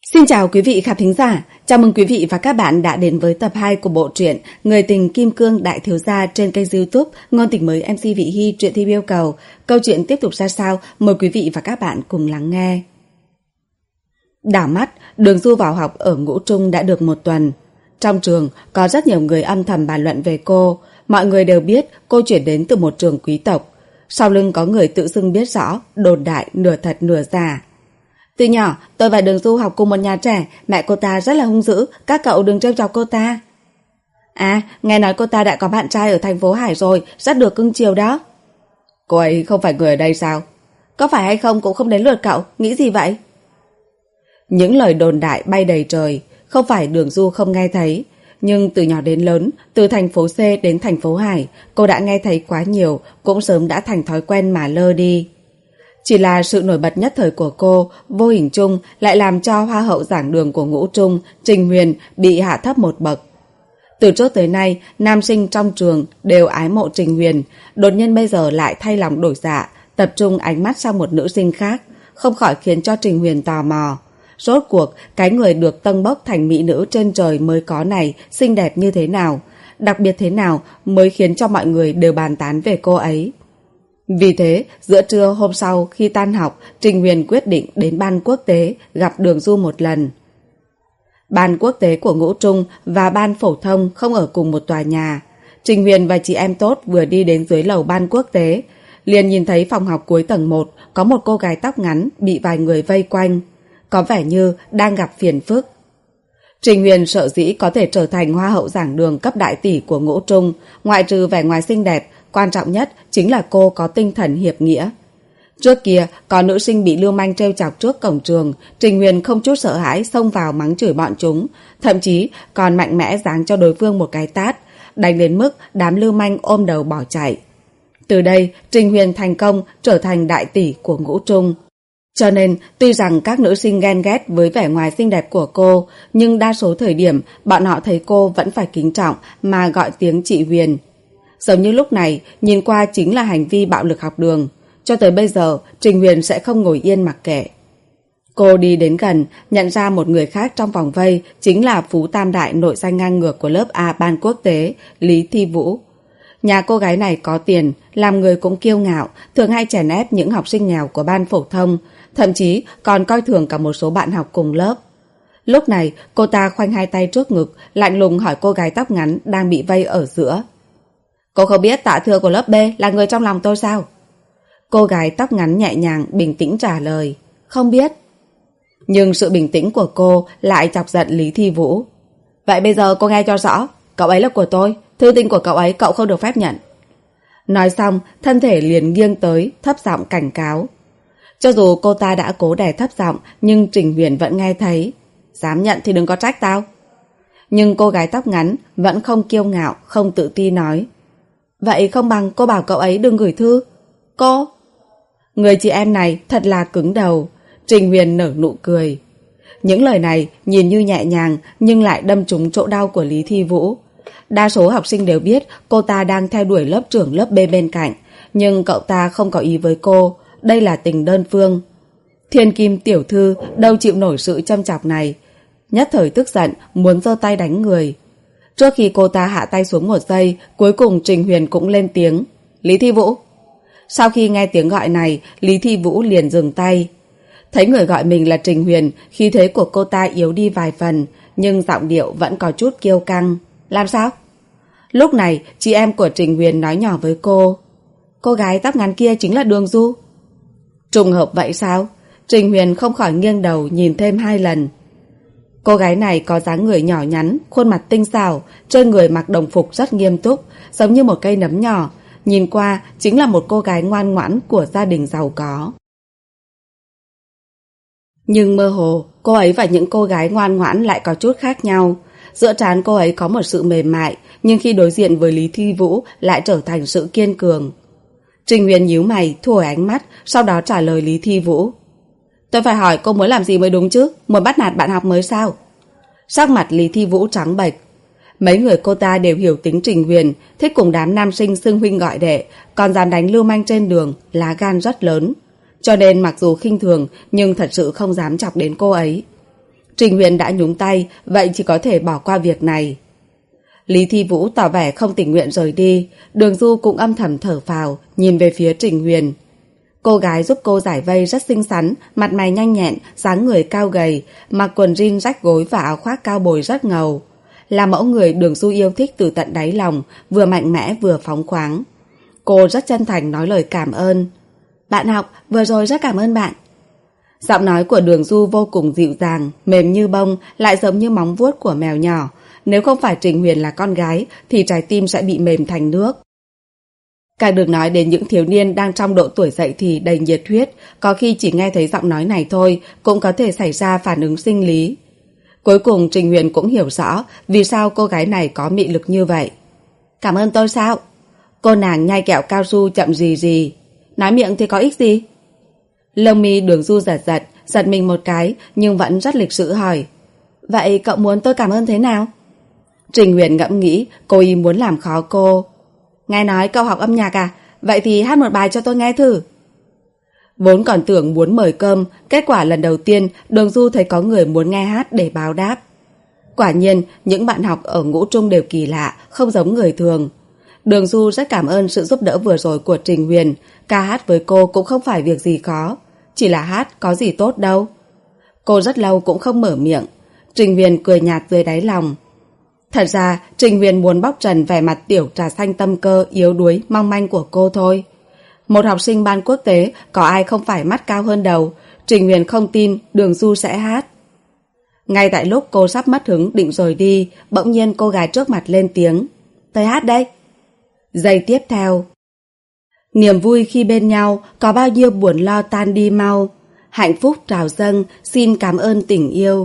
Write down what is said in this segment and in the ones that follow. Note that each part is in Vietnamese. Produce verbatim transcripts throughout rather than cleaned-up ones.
Xin chào quý vị khán thính giả, chào mừng quý vị và các bạn đã đến với tập hai của bộ truyện Người tình Kim Cương Đại Thiếu Gia trên kênh YouTube Ngôn Tình Mới em xê Vị Hy truyện thi yêu cầu. Câu chuyện tiếp tục ra sao? Mời quý vị và các bạn cùng lắng nghe. Đảo mắt, Đường Du vào học ở Ngũ Trung đã được một tuần. Trong trường có rất nhiều người âm thầm bàn luận về cô, mọi người đều biết cô chuyển đến từ một trường quý tộc. Sau lưng có người tự xưng biết rõ, đồn đại nửa thật nửa giả. Từ nhỏ, tôi và Đường Du học cùng một nhà trẻ, mẹ cô ta rất là hung dữ, các cậu đừng trêu chọc cô ta. À, nghe nói cô ta đã có bạn trai ở thành phố Hải rồi, rất được cưng chiều đó. Cô ấy không phải người ở đây sao? Có phải hay không cũng không đến lượt cậu, nghĩ gì vậy? Những lời đồn đại bay đầy trời, không phải Đường Du không nghe thấy. Nhưng từ nhỏ đến lớn, từ thành phố C đến thành phố Hải, cô đã nghe thấy quá nhiều, cũng sớm đã thành thói quen mà lơ đi. Chỉ là sự nổi bật nhất thời của cô, vô hình chung lại làm cho hoa hậu giảng đường của Ngũ Trung, Trình Huyền bị hạ thấp một bậc. Từ trước tới nay, nam sinh trong trường đều ái mộ Trình Huyền, đột nhiên bây giờ lại thay lòng đổi dạ, tập trung ánh mắt sang một nữ sinh khác, không khỏi khiến cho Trình Huyền tò mò. Rốt cuộc, cái người được tâng bốc thành mỹ nữ trên trời mới có này xinh đẹp như thế nào, đặc biệt thế nào mới khiến cho mọi người đều bàn tán về cô ấy. Vì thế, giữa trưa hôm sau khi tan học, Trình Huyền quyết định đến ban quốc tế gặp Đường Du một lần. Ban quốc tế của Ngũ Trung và ban phổ thông không ở cùng một tòa nhà. Trình Huyền và chị em tốt vừa đi đến dưới lầu ban quốc tế, liền nhìn thấy phòng học cuối tầng một có một cô gái tóc ngắn bị vài người vây quanh, có vẻ như đang gặp phiền phức. Trình Huyền sợ dĩ có thể trở thành hoa hậu giảng đường cấp đại tỷ của Ngũ Trung, ngoại trừ vẻ ngoài xinh đẹp, quan trọng nhất chính là cô có tinh thần hiệp nghĩa. Trước kia, có nữ sinh bị lưu manh trêu chọc trước cổng trường, Trình Huyền không chút sợ hãi xông vào mắng chửi bọn chúng, thậm chí còn mạnh mẽ giáng cho đối phương một cái tát, đánh đến mức đám lưu manh ôm đầu bỏ chạy. Từ đây, Trình Huyền thành công trở thành đại tỷ của Ngũ Trung. Cho nên, tuy rằng các nữ sinh ghen ghét với vẻ ngoài xinh đẹp của cô, nhưng đa số thời điểm bọn họ thấy cô vẫn phải kính trọng mà gọi tiếng chị Huyền. Giống như lúc này, nhìn qua chính là hành vi bạo lực học đường. Cho tới bây giờ, Trình Huyền sẽ không ngồi yên mặc kệ. Cô đi đến gần, nhận ra một người khác trong vòng vây, chính là Phú Tam Đại nội danh ngang ngược của lớp A ban quốc tế, Lý Thi Vũ. Nhà cô gái này có tiền, làm người cũng kiêu ngạo, thường hay chèn ép những học sinh nghèo của ban phổ thông, thậm chí còn coi thường cả một số bạn học cùng lớp. Lúc này, cô ta khoanh hai tay trước ngực, lạnh lùng hỏi cô gái tóc ngắn đang bị vây ở giữa. Cô không biết Tạ Thừa của lớp B là người trong lòng tôi sao? Cô gái tóc ngắn nhẹ nhàng, bình tĩnh trả lời. Không biết. Nhưng sự bình tĩnh của cô lại chọc giận Lý Thi Vũ. Vậy bây giờ cô nghe cho rõ, cậu ấy là của tôi, thư tình của cậu ấy cậu không được phép nhận. Nói xong, thân thể liền nghiêng tới, thấp giọng cảnh cáo. Cho dù cô ta đã cố đè thấp giọng, nhưng Trình Huyền vẫn nghe thấy. Dám nhận thì đừng có trách tao. Nhưng cô gái tóc ngắn vẫn không kiêu ngạo, không tự ti nói. Vậy không bằng cô bảo cậu ấy đừng gửi thư. Cô? Người chị em này thật là cứng đầu. Trình Huyền nở nụ cười. Những lời này nhìn như nhẹ nhàng nhưng lại đâm trúng chỗ đau của Lý Thi Vũ. Đa số học sinh đều biết cô ta đang theo đuổi lớp trưởng lớp B bên cạnh, nhưng cậu ta không có ý với cô. Đây là tình đơn phương. Thiên Kim tiểu thư đâu chịu nổi sự châm chọc này, nhất thời tức giận muốn giơ tay đánh người. Trước khi cô ta hạ tay xuống một giây, cuối cùng Trình Huyền cũng lên tiếng. Lý Thi Vũ. Sau khi nghe tiếng gọi này, Lý Thi Vũ liền dừng tay. Thấy người gọi mình là Trình Huyền, khí thế của cô ta yếu đi vài phần, nhưng giọng điệu vẫn có chút kiêu căng. Làm sao? Lúc này, chị em của Trình Huyền nói nhỏ với cô. Cô gái tóc ngắn kia chính là Đường Du. Trùng hợp vậy sao? Trình Huyền không khỏi nghiêng đầu nhìn thêm hai lần. Cô gái này có dáng người nhỏ nhắn, khuôn mặt tinh xảo, trên người mặc đồng phục rất nghiêm túc, giống như một cây nấm nhỏ, nhìn qua chính là một cô gái ngoan ngoãn của gia đình giàu có. Nhưng mơ hồ, cô ấy và những cô gái ngoan ngoãn lại có chút khác nhau. Giữa trán cô ấy có một sự mềm mại, nhưng khi đối diện với Lý Thi Vũ lại trở thành sự kiên cường. Trình Huyền nhíu mày, thu hồi ánh mắt, sau đó trả lời Lý Thi Vũ. Tôi phải hỏi cô muốn làm gì mới đúng chứ, muốn bắt nạt bạn học mới sao? Sắc mặt Lý Thi Vũ trắng bệch. Mấy người cô ta đều hiểu tính Trình Huyền, thích cùng đám nam sinh xưng huynh gọi đệ, còn dám đánh lưu manh trên đường, lá gan rất lớn. Cho nên mặc dù khinh thường, nhưng thật sự không dám chọc đến cô ấy. Trình Huyền đã nhúng tay, vậy chỉ có thể bỏ qua việc này. Lý Thi Vũ tỏ vẻ không tình nguyện rời đi, Đường Du cũng âm thầm thở phào, nhìn về phía Trình Huyền. Cô gái giúp cô giải vây rất xinh xắn, mặt mày nhanh nhẹn, dáng người cao gầy, mặc quần jean rách gối và áo khoác cao bồi rất ngầu. Là mẫu người Đường Du yêu thích từ tận đáy lòng, vừa mạnh mẽ vừa phóng khoáng. Cô rất chân thành nói lời cảm ơn. Bạn học, vừa rồi rất cảm ơn bạn. Giọng nói của Đường Du vô cùng dịu dàng, mềm như bông, lại giống như móng vuốt của mèo nhỏ. Nếu không phải Trình Huyền là con gái, thì trái tim sẽ bị mềm thành nước. Càng đừng nói đến những thiếu niên đang trong độ tuổi dậy thì đầy nhiệt huyết, có khi chỉ nghe thấy giọng nói này thôi, cũng có thể xảy ra phản ứng sinh lý. Cuối cùng Trình Huyền cũng hiểu rõ vì sao cô gái này có mị lực như vậy. Cảm ơn tôi sao? Cô nàng nhai kẹo cao su chậm rì rì. Nói miệng thì có ích gì? Lông mi Đường Du giật giật, giật mình một cái nhưng vẫn rất lịch sự hỏi. Vậy cậu muốn tôi cảm ơn thế nào? Trình Huyền ngẫm nghĩ, cô ý muốn làm khó cô. Nghe nói cậu học âm nhạc à? Vậy thì hát một bài cho tôi nghe thử. Vốn còn tưởng muốn mời cơm, kết quả lần đầu tiên Đường Du thấy có người muốn nghe hát để báo đáp. Quả nhiên, những bạn học ở ngũ trung đều kỳ lạ, không giống người thường. Đường Du rất cảm ơn sự giúp đỡ vừa rồi của Trình Huyền, ca hát với cô cũng không phải việc gì khó, chỉ là hát có gì tốt đâu. Cô rất lâu cũng không mở miệng, Trình Huyền cười nhạt dưới đáy lòng. Thật ra, Trình Huyền muốn bóc trần vẻ mặt tiểu trà xanh tâm cơ yếu đuối, mong manh của cô thôi. Một học sinh ban quốc tế, có ai không phải mắt cao hơn đầu, Trình Huyền không tin Đường Du sẽ hát. Ngay tại lúc cô sắp mất hứng định rời đi, bỗng nhiên cô gái trước mặt lên tiếng. Tôi hát đây. Giây tiếp theo. Niềm vui khi bên nhau, có bao nhiêu buồn lo tan đi mau. Hạnh phúc trào dâng, xin cảm ơn tình yêu.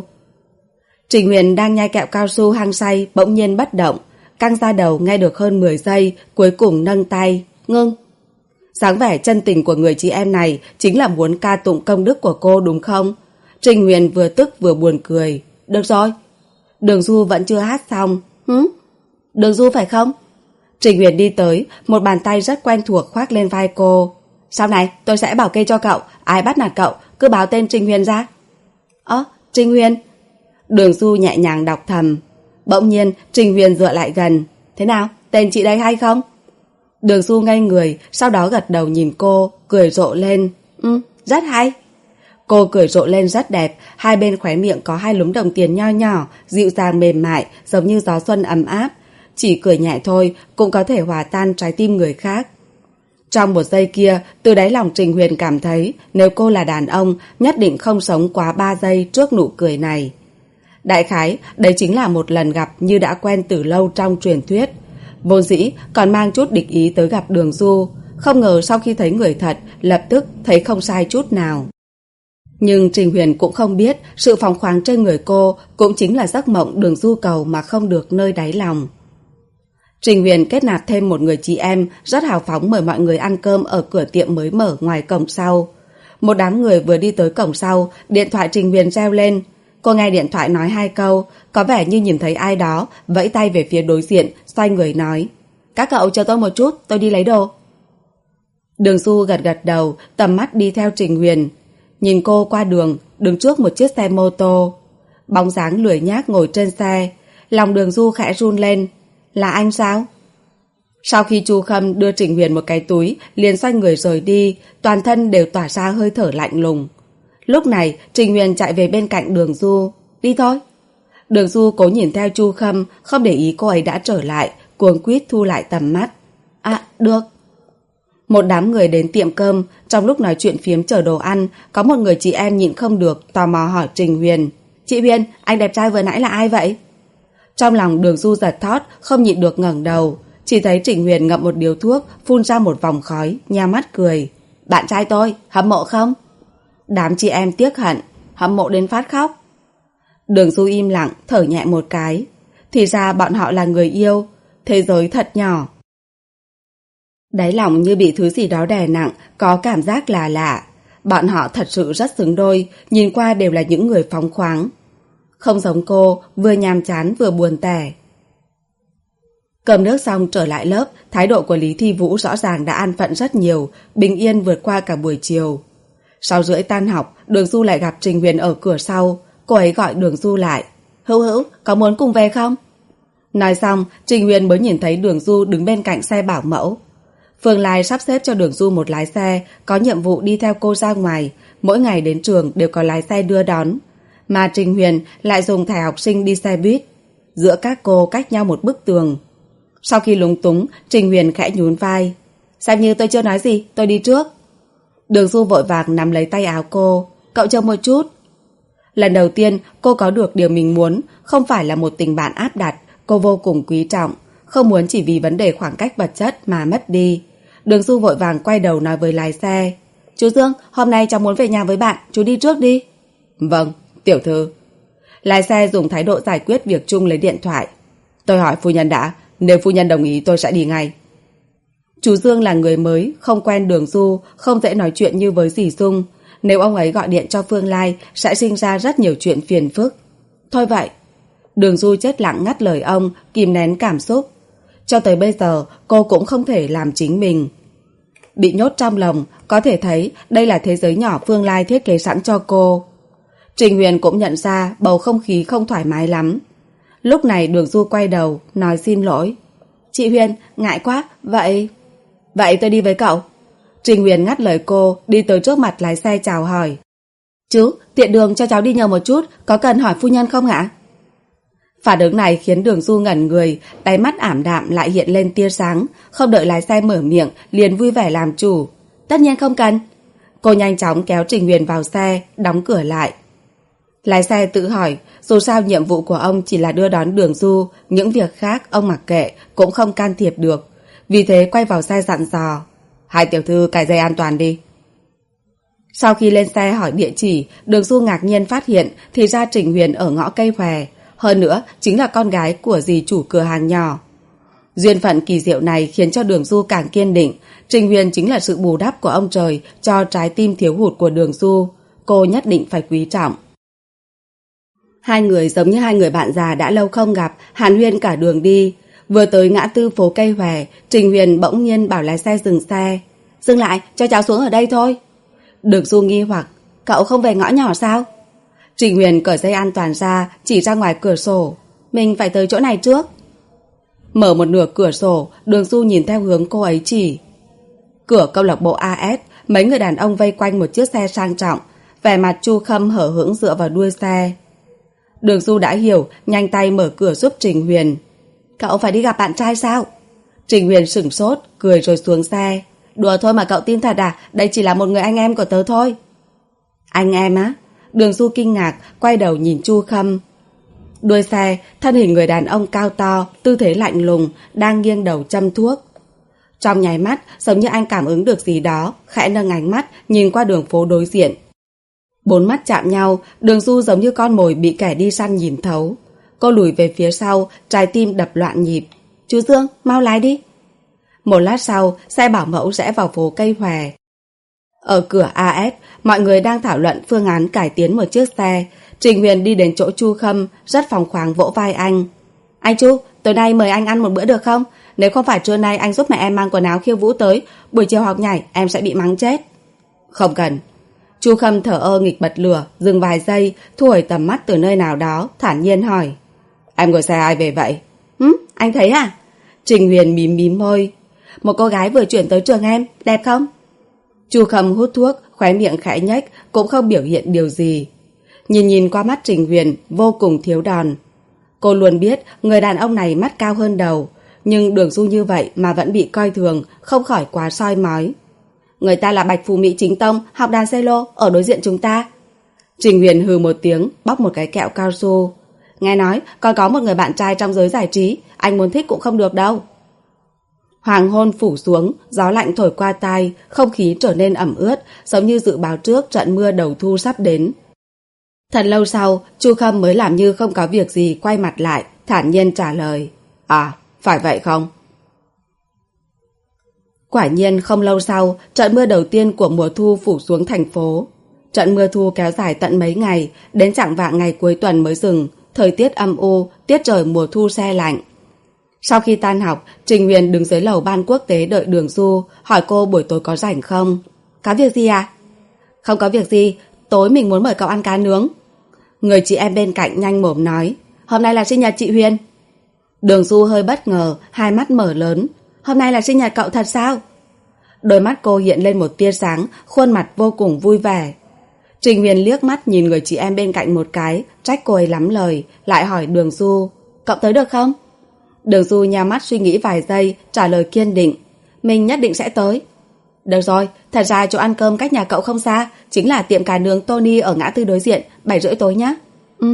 Trình Huyền đang nhai kẹo cao su hăng say, bỗng nhiên bất động, căng ra đầu nghe được hơn mười giây, cuối cùng nâng tay, ngưng. Dáng vẻ chân tình của người chị em này chính là muốn ca tụng công đức của cô đúng không? Trình Huyền vừa tức vừa buồn cười. Được rồi. Đường Du vẫn chưa hát xong. Hứ? Đường Du phải không? Trình Huyền đi tới, một bàn tay rất quen thuộc khoác lên vai cô. Sau này tôi sẽ bảo kê cho cậu, ai bắt nạt cậu, cứ báo tên Trình Huyền ra. Ơ, Trình Huyền. Đường Du nhẹ nhàng đọc thầm. Bỗng nhiên Trình Huyền dựa lại gần. Thế nào, tên chị đây hay không? Đường Du ngây người, sau đó gật đầu nhìn cô, cười rộ lên. Ừ, rất hay. Cô cười rộ lên rất đẹp, hai bên khóe miệng có hai lúm đồng tiền nho nhỏ, dịu dàng mềm mại, giống như gió xuân ấm áp. Chỉ cười nhẹ thôi cũng có thể hòa tan trái tim người khác. Trong một giây kia, từ đáy lòng Trình Huyền cảm thấy nếu cô là đàn ông, nhất định không sống quá ba giây trước nụ cười này. Đại khái, đây chính là một lần gặp như đã quen từ lâu trong truyền thuyết. Vô dĩ còn mang chút địch ý tới gặp Đường Du, không ngờ sau khi thấy người thật, lập tức thấy không sai chút nào. Nhưng Trình Huyền cũng không biết sự phóng khoáng trên người cô cũng chính là giấc mộng Đường Du cầu mà không được nơi đáy lòng. Trình Huyền kết nạp thêm một người chị em, rất hào phóng mời mọi người ăn cơm ở cửa tiệm mới mở ngoài cổng sau. Một đám người vừa đi tới cổng sau, điện thoại Trình Huyền reo lên. Cô nghe điện thoại nói hai câu, có vẻ như nhìn thấy ai đó, vẫy tay về phía đối diện, xoay người nói. Các cậu chờ tôi một chút, tôi đi lấy đồ. Đường Du gật gật đầu, tầm mắt đi theo Trình Huyền. Nhìn cô qua đường, đứng trước một chiếc xe mô tô. Bóng dáng lười nhác ngồi trên xe, lòng Đường Du khẽ run lên. Là anh sao? Sau khi Chu Khâm đưa Trình Huyền một cái túi, liền xoay người rời đi, toàn thân đều tỏa ra hơi thở lạnh lùng. Lúc này, Trình Huyền chạy về bên cạnh Đường Du. Đi thôi. Đường Du cố nhìn theo Chu Khâm, không để ý cô ấy đã trở lại, cuống quýt thu lại tầm mắt. À, được. Một đám người đến tiệm cơm, trong lúc nói chuyện phiếm chờ đồ ăn, có một người chị em nhịn không được, tò mò hỏi Trình Huyền. Chị Huyền, anh đẹp trai vừa nãy là ai vậy? Trong lòng Đường Du giật thót, không nhịn được ngẩng đầu, chỉ thấy Trình Huyền ngậm một điếu thuốc, phun ra một vòng khói, nheo mắt cười. Bạn trai tôi, hâm mộ không? Đám chị em tiếc hận, hâm mộ đến phát khóc. Đường Du im lặng, thở nhẹ một cái. Thì ra bọn họ là người yêu, thế giới thật nhỏ. Đáy lòng như bị thứ gì đó đè nặng, có cảm giác là lạ. Bọn họ thật sự rất xứng đôi, nhìn qua đều là những người phóng khoáng. Không giống cô, vừa nhàm chán vừa buồn tẻ. Cơm nước xong trở lại lớp, thái độ của Lý Thi Vũ rõ ràng đã an phận rất nhiều, bình yên vượt qua cả buổi chiều. Sau rưỡi tan học, Đường Du lại gặp Trình Huyền ở cửa sau. cô ấy gọi Đường Du lại. Hữu Hữu, có muốn cùng về không? Nói xong, Trình Huyền mới nhìn thấy Đường Du đứng bên cạnh xe bảo mẫu. Phương Lai sắp xếp cho Đường Du một lái xe, có nhiệm vụ đi theo cô ra ngoài, mỗi ngày đến trường đều có lái xe đưa đón. Mà Trình Huyền lại dùng thẻ học sinh đi xe buýt. Giữa các cô cách nhau một bức tường. Sau khi lúng túng, Trình Huyền khẽ nhún vai. Xem như tôi chưa nói gì, tôi đi trước. Đường Du vội vàng nắm lấy tay áo cô. Cậu chờ một chút. Lần đầu tiên cô có được điều mình muốn, không phải là một tình bạn áp đặt, cô vô cùng quý trọng, không muốn chỉ vì vấn đề khoảng cách vật chất mà mất đi. Đường Du vội vàng quay đầu nói với lái xe. Chú Dương, hôm nay cháu muốn về nhà với bạn, chú đi trước đi. Vâng, tiểu thư. Lái xe dùng thái độ giải quyết việc chung lấy điện thoại. Tôi hỏi phu nhân đã, nếu phu nhân đồng ý tôi sẽ đi ngay. Chú Dương là người mới, không quen Đường Du, không dễ nói chuyện như với dì Dung. Nếu ông ấy gọi điện cho Phương Lai sẽ sinh ra rất nhiều chuyện phiền phức. Thôi vậy. Đường Du chết lặng ngắt lời ông, kìm nén cảm xúc. Cho tới bây giờ cô cũng không thể làm chính mình. Bị nhốt trong lòng, có thể thấy đây là thế giới nhỏ Phương Lai thiết kế sẵn cho cô. Trình Huyền cũng nhận ra bầu không khí không thoải mái lắm. Lúc này Đường Du quay đầu, nói xin lỗi. Chị Huyền, ngại quá, vậy... Vậy tôi đi với cậu. Trình Huyền ngắt lời cô, đi tới trước mặt lái xe chào hỏi. Chú, tiện đường cho cháu đi nhờ một chút, có cần hỏi phu nhân không ạ? Phản ứng này khiến Đường Du ngẩn người, đáy mắt ảm đạm lại hiện lên tia sáng, không đợi lái xe mở miệng, liền vui vẻ làm chủ. Tất nhiên không cần. Cô nhanh chóng kéo Trình Huyền vào xe, đóng cửa lại. Lái xe tự hỏi, dù sao nhiệm vụ của ông chỉ là đưa đón Đường Du, những việc khác ông mặc kệ, cũng không can thiệp được. Vì thế quay vào xe dặn dò. Hai tiểu thư cài dây an toàn đi. Sau khi lên xe hỏi địa chỉ, Đường Du ngạc nhiên phát hiện thì ra Trình Huyền ở ngõ Cây Hòe. Hơn nữa chính là con gái của dì chủ cửa hàng nhỏ. Duyên phận kỳ diệu này khiến cho Đường Du càng kiên định. Trình Huyền chính là sự bù đắp của ông trời cho trái tim thiếu hụt của Đường Du. Cô nhất định phải quý trọng. Hai người giống như hai người bạn già đã lâu không gặp, hàn huyên cả đường đi. Vừa tới ngã tư phố Cây Hòe, Trình Huyền bỗng nhiên bảo lái xe dừng xe. Dừng lại, cho cháu xuống ở đây thôi. Đường Du nghi hoặc, cậu không về ngõ nhỏ sao? Trình Huyền cởi dây an toàn ra, chỉ ra ngoài cửa sổ. Mình phải tới chỗ này trước. Mở một nửa cửa sổ, Đường Du nhìn theo hướng cô ấy chỉ. Cửa câu lạc bộ a ét, mấy người đàn ông vây quanh một chiếc xe sang trọng, vẻ mặt Chu Khâm hở hững dựa vào đuôi xe. Đường Du đã hiểu, nhanh tay mở cửa giúp Trình Huyền. Cậu phải đi gặp bạn trai sao? Trình Huyền sửng sốt, cười rồi xuống xe. Đùa thôi mà cậu tin thật à? Đây chỉ là một người anh em của tớ thôi. Anh em á? Đường Du kinh ngạc, quay đầu nhìn Chu Khâm. Đuôi xe, thân hình người đàn ông cao to, tư thế lạnh lùng, đang nghiêng đầu châm thuốc. Trong nháy mắt, giống như anh cảm ứng được gì đó, khẽ nâng ánh mắt, nhìn qua đường phố đối diện. Bốn mắt chạm nhau, Đường Du giống như con mồi bị kẻ đi săn nhìn thấu. Cô lùi về phía sau, trái tim đập loạn nhịp. Chú Dương, mau lái đi. Một lát sau, xe bảo mẫu rẽ vào phố Cây Hòe. Ở cửa a ét, mọi người đang thảo luận phương án cải tiến một chiếc xe. Trình Huyền đi đến chỗ Chu Khâm, rất phóng khoáng vỗ vai anh. Anh Chu, tối nay mời anh ăn một bữa được không? Nếu không phải trưa nay anh giúp mẹ em mang quần áo khiêu vũ tới, buổi chiều học nhảy em sẽ bị mắng chết. Không cần. Chu Khâm thở ơ nghịch bật lửa, dừng vài giây, thu hồi tầm mắt từ nơi nào đó, thản nhiên hỏi. Em ngồi xe ai về vậy? Hứ, anh thấy à? Trình Huyền mím mím môi. Một cô gái vừa chuyển tới trường em, đẹp không? Chu Khâm hút thuốc, khóe miệng khẽ nhếch, cũng không biểu hiện điều gì. Nhìn nhìn qua mắt Trình Huyền, vô cùng thiếu đòn. Cô luôn biết người đàn ông này mắt cao hơn đầu, nhưng Đường Du như vậy mà vẫn bị coi thường, không khỏi quá soi mói. Người ta là Bạch Phù Mỹ Chính Tông, học đàn cello ở đối diện chúng ta. Trình Huyền hừ một tiếng, bóc một cái kẹo cao su. Nghe nói còn có một người bạn trai trong giới giải trí, anh muốn thích cũng không được đâu. Hoàng hôn phủ xuống, gió lạnh thổi qua tai, không khí trở nên ẩm ướt, giống như dự báo trước trận mưa đầu thu sắp đến. Thật lâu sau, Chu Khâm mới làm như không có việc gì quay mặt lại, thản nhiên trả lời. À, phải vậy không? Quả nhiên không lâu sau, trận mưa đầu tiên của mùa thu phủ xuống thành phố. Trận mưa thu kéo dài tận mấy ngày, đến chạng vạng ngày cuối tuần mới dừng, thời tiết âm u, tiết trời mùa thu se lạnh. Sau khi tan học, Trình Huyền đứng dưới lầu ban quốc tế đợi Đường Du, hỏi cô buổi tối có rảnh không? Có việc gì à? Không có việc gì, tối mình muốn mời cậu ăn cá nướng. Người chị em bên cạnh nhanh mồm nói, hôm nay là sinh nhật chị Huyền. Đường Du hơi bất ngờ, hai mắt mở lớn. Hôm nay là sinh nhật cậu thật sao? Đôi mắt cô hiện lên một tia sáng, khuôn mặt vô cùng vui vẻ. Trình Huyền liếc mắt nhìn người chị em bên cạnh một cái, trách cô ấy lắm lời, lại hỏi Đường Du, cậu tới được không? Đường Du nhắm mắt suy nghĩ vài giây, trả lời kiên định, mình nhất định sẽ tới. Được rồi, thật ra chỗ ăn cơm cách nhà cậu không xa, chính là tiệm cà nướng Tony ở ngã tư đối diện, bảy rưỡi tối nhá. Ừ.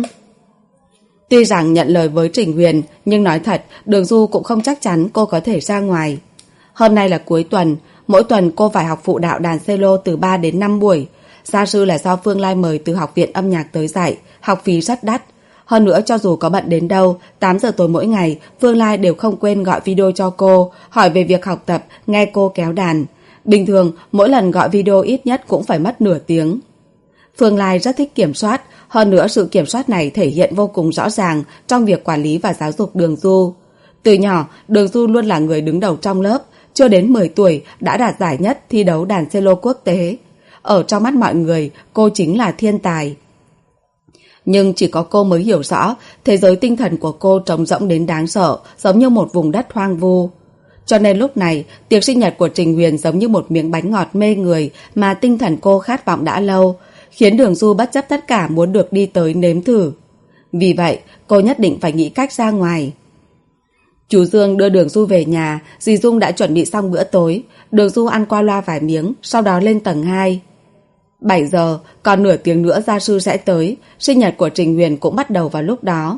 Tuy rằng nhận lời với Trình Huyền, nhưng nói thật, Đường Du cũng không chắc chắn cô có thể ra ngoài. Hôm nay là cuối tuần, mỗi tuần cô phải học phụ đạo đàn cello từ ba đến năm buổi. Gia sư là do Phương Lai mời từ học viện âm nhạc tới dạy, học phí rất đắt. Hơn nữa cho dù có bận đến đâu, tám giờ tối mỗi ngày, Phương Lai đều không quên gọi video cho cô, hỏi về việc học tập, nghe cô kéo đàn. Bình thường, mỗi lần gọi video ít nhất cũng phải mất nửa tiếng. Phương Lai rất thích kiểm soát, hơn nữa sự kiểm soát này thể hiện vô cùng rõ ràng trong việc quản lý và giáo dục Đường Du. Từ nhỏ, Đường Du luôn là người đứng đầu trong lớp, chưa đến mười tuổi đã đạt giải nhất thi đấu đàn cello quốc tế. Ở trong mắt mọi người, cô chính là thiên tài. Nhưng chỉ có cô mới hiểu rõ, thế giới tinh thần của cô trống rỗng đến đáng sợ, giống như một vùng đất hoang vu. Cho nên lúc này, tiệc sinh nhật của Trình Huyền giống như một miếng bánh ngọt mê người mà tinh thần cô khát vọng đã lâu, khiến Đường Du bất chấp tất cả muốn được đi tới nếm thử. Vì vậy, cô nhất định phải nghĩ cách ra ngoài. Chú Dương đưa Đường Du về nhà, dì Dung đã chuẩn bị xong bữa tối. Đường Du ăn qua loa vài miếng, sau đó lên tầng hai. bảy giờ, còn nửa tiếng nữa gia sư sẽ tới, sinh nhật của Trình Huyền cũng bắt đầu vào lúc đó.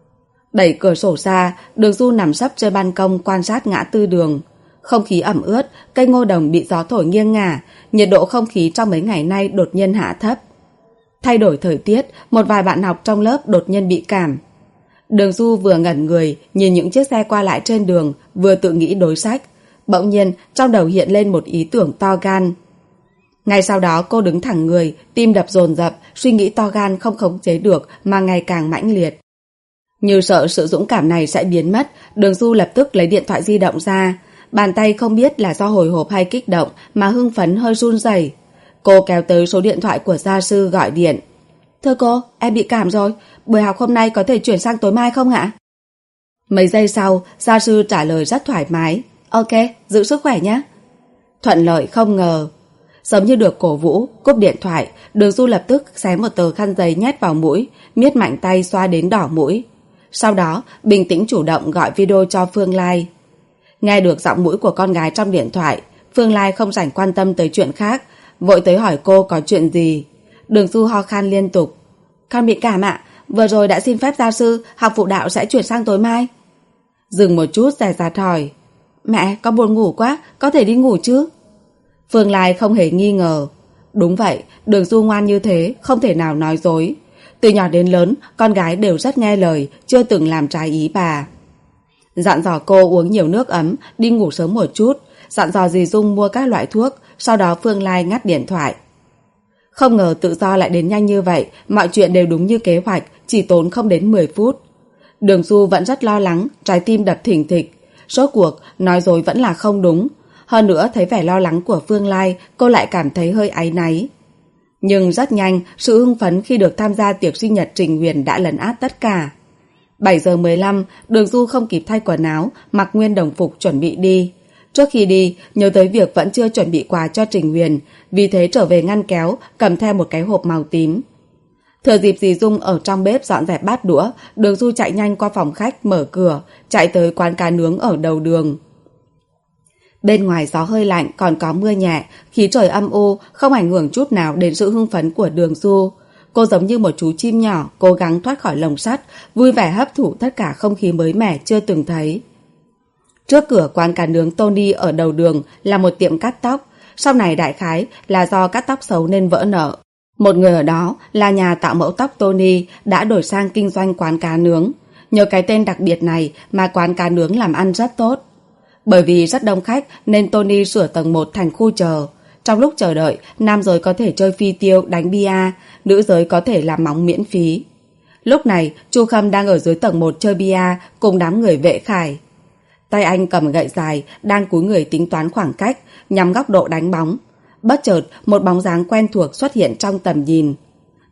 Đẩy cửa sổ ra, Đường Du nằm sấp trên ban công quan sát ngã tư đường. Không khí ẩm ướt, cây ngô đồng bị gió thổi nghiêng ngả, nhiệt độ không khí trong mấy ngày nay đột nhiên hạ thấp. Thay đổi thời tiết, một vài bạn học trong lớp đột nhiên bị cảm. Đường Du vừa ngẩn người, nhìn những chiếc xe qua lại trên đường, vừa tự nghĩ đối sách. Bỗng nhiên, trong đầu hiện lên một ý tưởng to gan. Ngay sau đó cô đứng thẳng người, tim đập dồn dập, suy nghĩ to gan không khống chế được mà ngày càng mãnh liệt. Như sợ sự dũng cảm này sẽ biến mất, Đường Du lập tức lấy điện thoại di động ra. Bàn tay không biết là do hồi hộp hay kích động mà hưng phấn hơi run rẩy. Cô kéo tới số điện thoại của gia sư gọi điện. Thưa cô, em bị cảm rồi, buổi học hôm nay có thể chuyển sang tối mai không ạ? Mấy giây sau, gia sư trả lời rất thoải mái. Ok, giữ sức khỏe nhé. Thuận lợi không ngờ. Giống như được cổ vũ, cúp điện thoại, Đường Du lập tức xé một tờ khăn giấy nhét vào mũi, miết mạnh tay xoa đến đỏ mũi. Sau đó, bình tĩnh chủ động gọi video cho Phương Lai. Nghe được giọng mũi của con gái trong điện thoại, Phương Lai không rảnh quan tâm tới chuyện khác, vội tới hỏi cô có chuyện gì. Đường Du ho khan liên tục. Con bị cảm ạ, vừa rồi đã xin phép gia sư, học phụ đạo sẽ chuyển sang tối mai. Dừng một chút dè dặt hỏi. Mẹ, con buồn ngủ quá, có thể đi ngủ chứ? Phương Lai không hề nghi ngờ. Đúng vậy, Đường Du ngoan như thế, không thể nào nói dối. Từ nhỏ đến lớn, con gái đều rất nghe lời, chưa từng làm trái ý bà. Dặn dò cô uống nhiều nước ấm, đi ngủ sớm một chút, dặn dò dì Dung mua các loại thuốc, sau đó Phương Lai ngắt điện thoại. Không ngờ tự do lại đến nhanh như vậy, mọi chuyện đều đúng như kế hoạch, chỉ tốn không đến mười phút. Đường Du vẫn rất lo lắng, trái tim đập thình thịch. Rốt cuộc, nói dối vẫn là không đúng. Hơn nữa, thấy vẻ lo lắng của Phương Lai, cô lại cảm thấy hơi áy náy. Nhưng rất nhanh, sự hưng phấn khi được tham gia tiệc sinh nhật Trình Huyền đã lấn át tất cả. bảy giờ mười lăm, Đường Du không kịp thay quần áo, mặc nguyên đồng phục chuẩn bị đi. Trước khi đi, nhớ tới việc vẫn chưa chuẩn bị quà cho Trình Huyền, vì thế trở về ngăn kéo, cầm theo một cái hộp màu tím. Thừa dịp dì Dung ở trong bếp dọn dẹp bát đũa, Đường Du chạy nhanh qua phòng khách mở cửa, chạy tới quán cá nướng ở đầu đường. Bên ngoài gió hơi lạnh, còn có mưa nhẹ, khí trời âm u, không ảnh hưởng chút nào đến sự hưng phấn của Đường Du. Cô giống như một chú chim nhỏ, cố gắng thoát khỏi lồng sắt, vui vẻ hấp thụ tất cả không khí mới mẻ chưa từng thấy. Trước cửa quán cá nướng Tony ở đầu đường là một tiệm cắt tóc, sau này đại khái là do cắt tóc xấu nên vỡ nợ. Một người ở đó là nhà tạo mẫu tóc Tony đã đổi sang kinh doanh quán cá nướng. Nhờ cái tên đặc biệt này mà quán cá nướng làm ăn rất tốt. Bởi vì rất đông khách nên Tony sửa tầng một thành khu chờ. Trong lúc chờ đợi, nam giới có thể chơi phi tiêu, đánh bia, nữ giới có thể làm móng miễn phí. Lúc này, Chu Khâm đang ở dưới tầng một chơi bia cùng đám người Vệ Khải. Tay anh cầm gậy dài, đang cúi người tính toán khoảng cách, nhằm góc độ đánh bóng. Bất chợt, một bóng dáng quen thuộc xuất hiện trong tầm nhìn.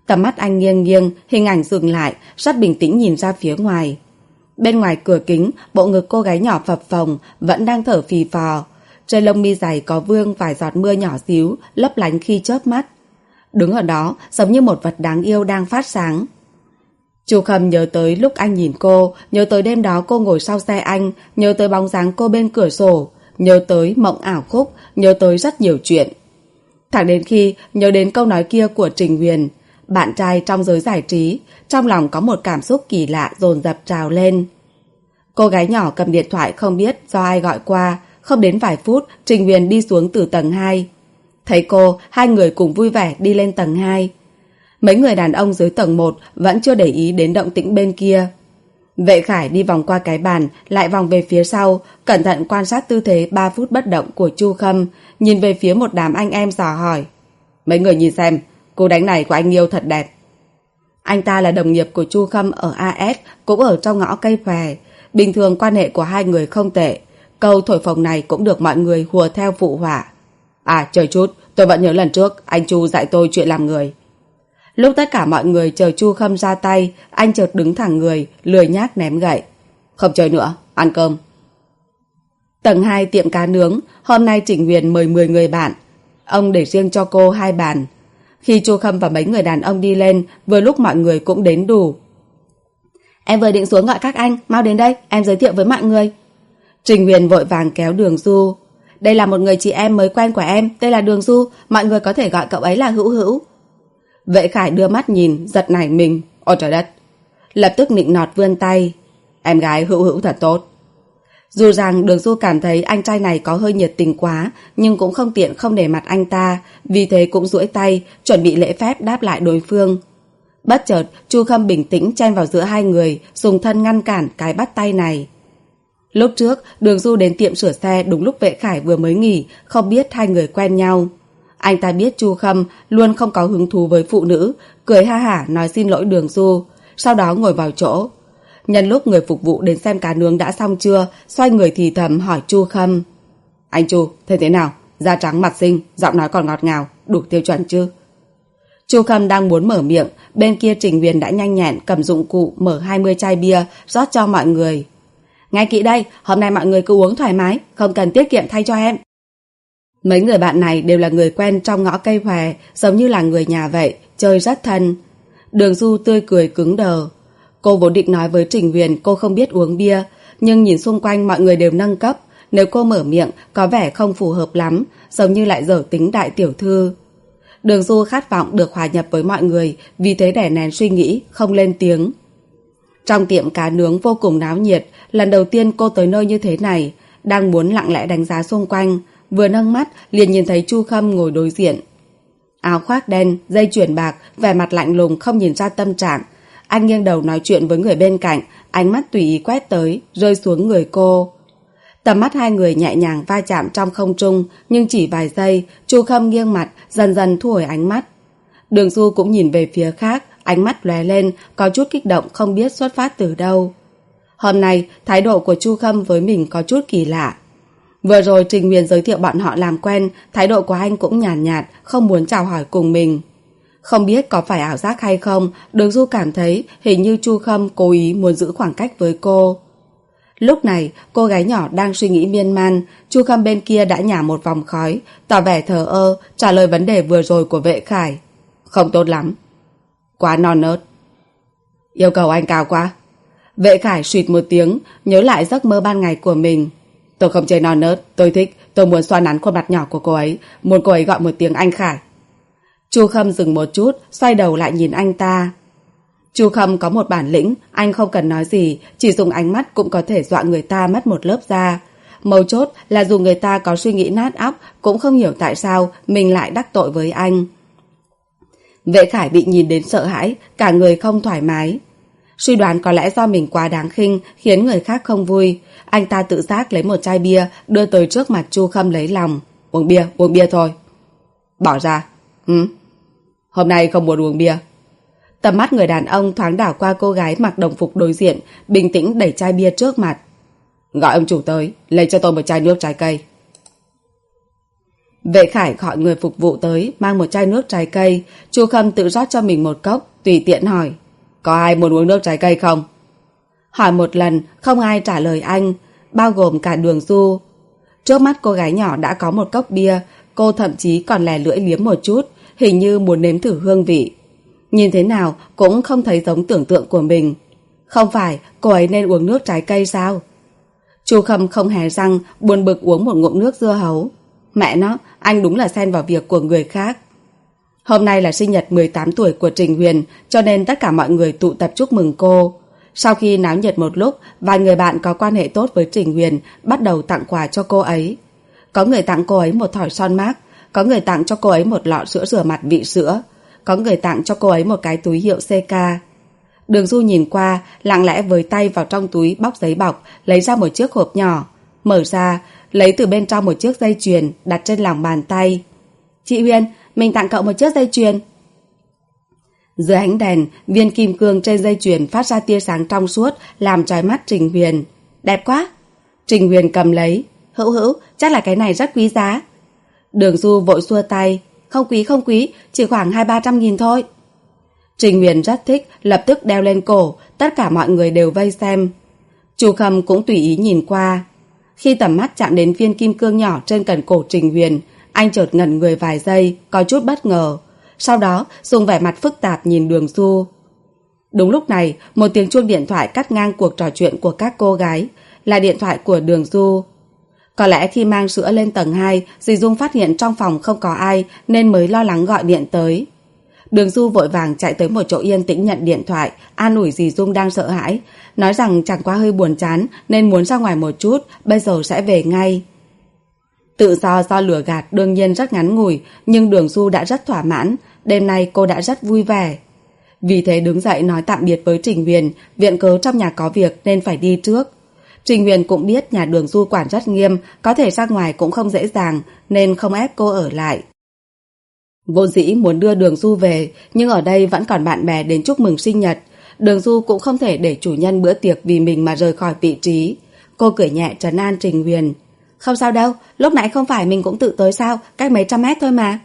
Tầm mắt anh nghiêng nghiêng, hình ảnh dừng lại, rất bình tĩnh nhìn ra phía ngoài. Bên ngoài cửa kính, bộ ngực cô gái nhỏ phập phồng, vẫn đang thở phì phò. Trên lông mi dày có vương vài giọt mưa nhỏ xíu, lấp lánh khi chớp mắt. Đứng ở đó, giống như một vật đáng yêu đang phát sáng. Chu Khâm nhớ tới lúc anh nhìn cô, nhớ tới đêm đó cô ngồi sau xe anh, nhớ tới bóng dáng cô bên cửa sổ, nhớ tới mộng ảo khúc, nhớ tới rất nhiều chuyện. Thẳng đến khi nhớ đến câu nói kia của Trình Huyền, bạn trai trong giới giải trí, trong lòng có một cảm xúc kỳ lạ dồn dập trào lên. Cô gái nhỏ cầm điện thoại không biết do ai gọi qua, không đến vài phút Trình Huyền đi xuống từ tầng hai. Thấy cô, hai người cùng vui vẻ đi lên tầng hai. Mấy người đàn ông dưới tầng một vẫn chưa để ý đến động tĩnh bên kia. Vệ Khải đi vòng qua cái bàn, lại vòng về phía sau, cẩn thận quan sát tư thế ba phút bất động của Chu Khâm, nhìn về phía một đám anh em dò hỏi. Mấy người nhìn xem, cú đánh này của anh Nghiêu thật đẹp. Anh ta là đồng nghiệp của Chu Khâm ở a ét, cũng ở trong ngõ cây khòe. Bình thường quan hệ của hai người không tệ. Câu thổi phồng này cũng được mọi người hùa theo phụ họa. À chờ chút, tôi vẫn nhớ lần trước anh Chu dạy tôi chuyện làm người. Lúc tất cả mọi người chờ Chu Khâm ra tay, anh chợt đứng thẳng người, lười nhác ném gậy. Không chơi nữa, ăn cơm. Tầng hai tiệm cá nướng, hôm nay Trình Huyền mời mười người bạn. Ông để riêng cho cô hai bàn. Khi Chu Khâm và mấy người đàn ông đi lên, vừa lúc mọi người cũng đến đủ. Em vừa định xuống gọi các anh, mau đến đây, em giới thiệu với mọi người. Trình Huyền vội vàng kéo Đường Du. Đây là một người chị em mới quen của em, đây là Đường Du, mọi người có thể gọi cậu ấy là Hữu Hữu. Vệ Khải đưa mắt nhìn, giật nảy mình. Ôi trời đất! Lập tức nịnh nọt vươn tay. Em gái Hữu Hữu thật tốt. Dù rằng Đường Du cảm thấy anh trai này có hơi nhiệt tình quá, nhưng cũng không tiện không để mặt anh ta, vì thế cũng duỗi tay, chuẩn bị lễ phép đáp lại đối phương. Bất chợt, Chu Khâm bình tĩnh chen vào giữa hai người, dùng thân ngăn cản cái bắt tay này. Lúc trước, Đường Du đến tiệm sửa xe đúng lúc Vệ Khải vừa mới nghỉ, không biết hai người quen nhau. Anh ta biết Chu Khâm luôn không có hứng thú với phụ nữ, cười ha hả nói xin lỗi Đường Du, sau đó ngồi vào chỗ. Nhân lúc người phục vụ đến xem cá nướng đã xong chưa, xoay người thì thầm hỏi Chu Khâm. Anh Chu, thế thế nào? Da trắng mặt xinh, giọng nói còn ngọt ngào, đủ tiêu chuẩn chứ? Chu Khâm đang muốn mở miệng, bên kia Trình Huyền đã nhanh nhẹn cầm dụng cụ mở hai mươi chai bia rót cho mọi người. Nghe kỹ đây, hôm nay mọi người cứ uống thoải mái, không cần tiết kiệm thay cho em. Mấy người bạn này đều là người quen trong ngõ cây hòe, giống như là người nhà vậy, chơi rất thân. Đường Du tươi cười cứng đờ. Cô vốn định nói với Trình Huyền cô không biết uống bia, nhưng nhìn xung quanh mọi người đều nâng cấp, nếu cô mở miệng có vẻ không phù hợp lắm, giống như lại dở tính đại tiểu thư. Đường Du khát vọng được hòa nhập với mọi người, vì thế đè nén suy nghĩ, không lên tiếng. Trong tiệm cá nướng vô cùng náo nhiệt, lần đầu tiên cô tới nơi như thế này, đang muốn lặng lẽ đánh giá xung quanh, vừa nâng mắt liền nhìn thấy Chu Khâm ngồi đối diện. Áo khoác đen, dây chuyền bạc, vẻ mặt lạnh lùng không nhìn ra tâm trạng. Anh nghiêng đầu nói chuyện với người bên cạnh, ánh mắt tùy ý quét tới, rơi xuống người cô. Tầm mắt hai người nhẹ nhàng va chạm trong không trung, nhưng chỉ vài giây, Chu Khâm nghiêng mặt, dần dần thu hồi ánh mắt. Đường Du cũng nhìn về phía khác, ánh mắt lóe lên, có chút kích động không biết xuất phát từ đâu. Hôm nay, thái độ của Chu Khâm với mình có chút kỳ lạ. Vừa rồi Trình Huyền giới thiệu bọn họ làm quen, thái độ của anh cũng nhàn nhạt, nhạt, không muốn chào hỏi cùng mình. Không biết có phải ảo giác hay không, Đường Du cảm thấy hình như Chu Khâm cố ý muốn giữ khoảng cách với cô. Lúc này, cô gái nhỏ đang suy nghĩ miên man, Chu Khâm bên kia đã nhả một vòng khói, tỏ vẻ thờ ơ, trả lời vấn đề vừa rồi của Vệ Khải. Không tốt lắm. Quá non nớt. Yêu cầu anh cao quá. Vệ Khải suýt một tiếng, nhớ lại giấc mơ ban ngày của mình. Tôi không chơi non nớt, tôi thích, tôi muốn xoa nắn khuôn mặt nhỏ của cô ấy, muốn cô ấy gọi một tiếng anh Khải. Chu Khâm dừng một chút, xoay đầu lại nhìn anh ta. Chu Khâm có một bản lĩnh, anh không cần nói gì, chỉ dùng ánh mắt cũng có thể dọa người ta mất một lớp da. Mấu chốt là dù người ta có suy nghĩ nát óc, cũng không hiểu tại sao mình lại đắc tội với anh. Vệ Khải bị nhìn đến sợ hãi, cả người không thoải mái. Suy đoán có lẽ do mình quá đáng khinh, khiến người khác không vui. Anh ta tự giác lấy một chai bia, đưa tới trước mặt Chu Khâm lấy lòng. Uống bia, uống bia thôi. Bỏ ra. Ừ. Hôm nay không muốn uống bia. Tầm mắt người đàn ông thoáng đảo qua cô gái mặc đồng phục đối diện, bình tĩnh đẩy chai bia trước mặt. Gọi ông chủ tới, lấy cho tôi một chai nước trái cây. Vệ Khải gọi người phục vụ tới, mang một chai nước trái cây. Chu Khâm tự rót cho mình một cốc, tùy tiện hỏi: có ai muốn uống nước trái cây không? Hỏi một lần, không ai trả lời anh, bao gồm cả Đường Du. Trước mắt cô gái nhỏ đã có một cốc bia, cô thậm chí còn lè lưỡi liếm một chút, hình như muốn nếm thử hương vị. Nhìn thế nào cũng không thấy giống tưởng tượng của mình. Không phải cô ấy nên uống nước trái cây sao? Chu Khâm không hề răng, buồn bực uống một ngụm nước dưa hấu. Mẹ nó, anh đúng là xen vào việc của người khác. Hôm nay là sinh nhật mười tám tuổi của Trình Huyền, cho nên tất cả mọi người tụ tập chúc mừng cô. Sau khi náo nhiệt một lúc, vài người bạn có quan hệ tốt với Trình Huyền bắt đầu tặng quà cho cô ấy. Có người tặng cô ấy một thỏi son mác, có người tặng cho cô ấy một lọ sữa rửa mặt vị sữa, có người tặng cho cô ấy một cái túi hiệu xê ca. Đường Du nhìn qua, lặng lẽ với tay vào trong túi bóc giấy bọc, lấy ra một chiếc hộp nhỏ, mở ra, lấy từ bên trong một chiếc dây chuyền đặt trên lòng bàn tay. Chị Huyền, mình tặng cậu một chiếc dây chuyền. Dưới ánh đèn, viên kim cương trên dây chuyền phát ra tia sáng trong suốt, làm chói mắt Trình Huyền. Đẹp quá. Trình Huyền cầm lấy. Hữu hữu, chắc là cái này rất quý giá. Đường Du vội xua tay. Không quý không quý, chỉ khoảng hai ba trăm nghìn thôi. Trình Huyền rất thích, lập tức đeo lên cổ, tất cả mọi người đều vây xem. Chu Khâm cũng tùy ý nhìn qua. Khi tầm mắt chạm đến viên kim cương nhỏ trên cần cổ Trình Huyền, anh chợt ngẩn người vài giây, có chút bất ngờ. Sau đó dùng vẻ mặt phức tạp nhìn Đường Du. Đúng lúc này, một tiếng chuông điện thoại cắt ngang cuộc trò chuyện của các cô gái, là điện thoại của Đường Du. Có lẽ khi mang sữa lên tầng hai, dì Dung phát hiện trong phòng không có ai nên mới lo lắng gọi điện tới. Đường Du vội vàng chạy tới một chỗ yên tĩnh nhận điện thoại, an ủi dì Dung đang sợ hãi, nói rằng chẳng qua hơi buồn chán nên muốn ra ngoài một chút, bây giờ sẽ về ngay. Tự do do lừa gạt đương nhiên rất ngắn ngủi, nhưng Đường Du đã rất thỏa mãn, đêm nay cô đã rất vui vẻ. Vì thế đứng dậy nói tạm biệt với Trình Huyền, viện cớ trong nhà có việc nên phải đi trước. Trình Huyền cũng biết nhà Đường Du quản rất nghiêm, có thể ra ngoài cũng không dễ dàng, nên không ép cô ở lại. Vốn dĩ muốn đưa Đường Du về, nhưng ở đây vẫn còn bạn bè đến chúc mừng sinh nhật. Đường Du cũng không thể để chủ nhân bữa tiệc vì mình mà rời khỏi vị trí. Cô cười nhẹ trấn an Trình Huyền. Không sao đâu, lúc nãy không phải mình cũng tự tới sao, cách mấy trăm mét thôi mà.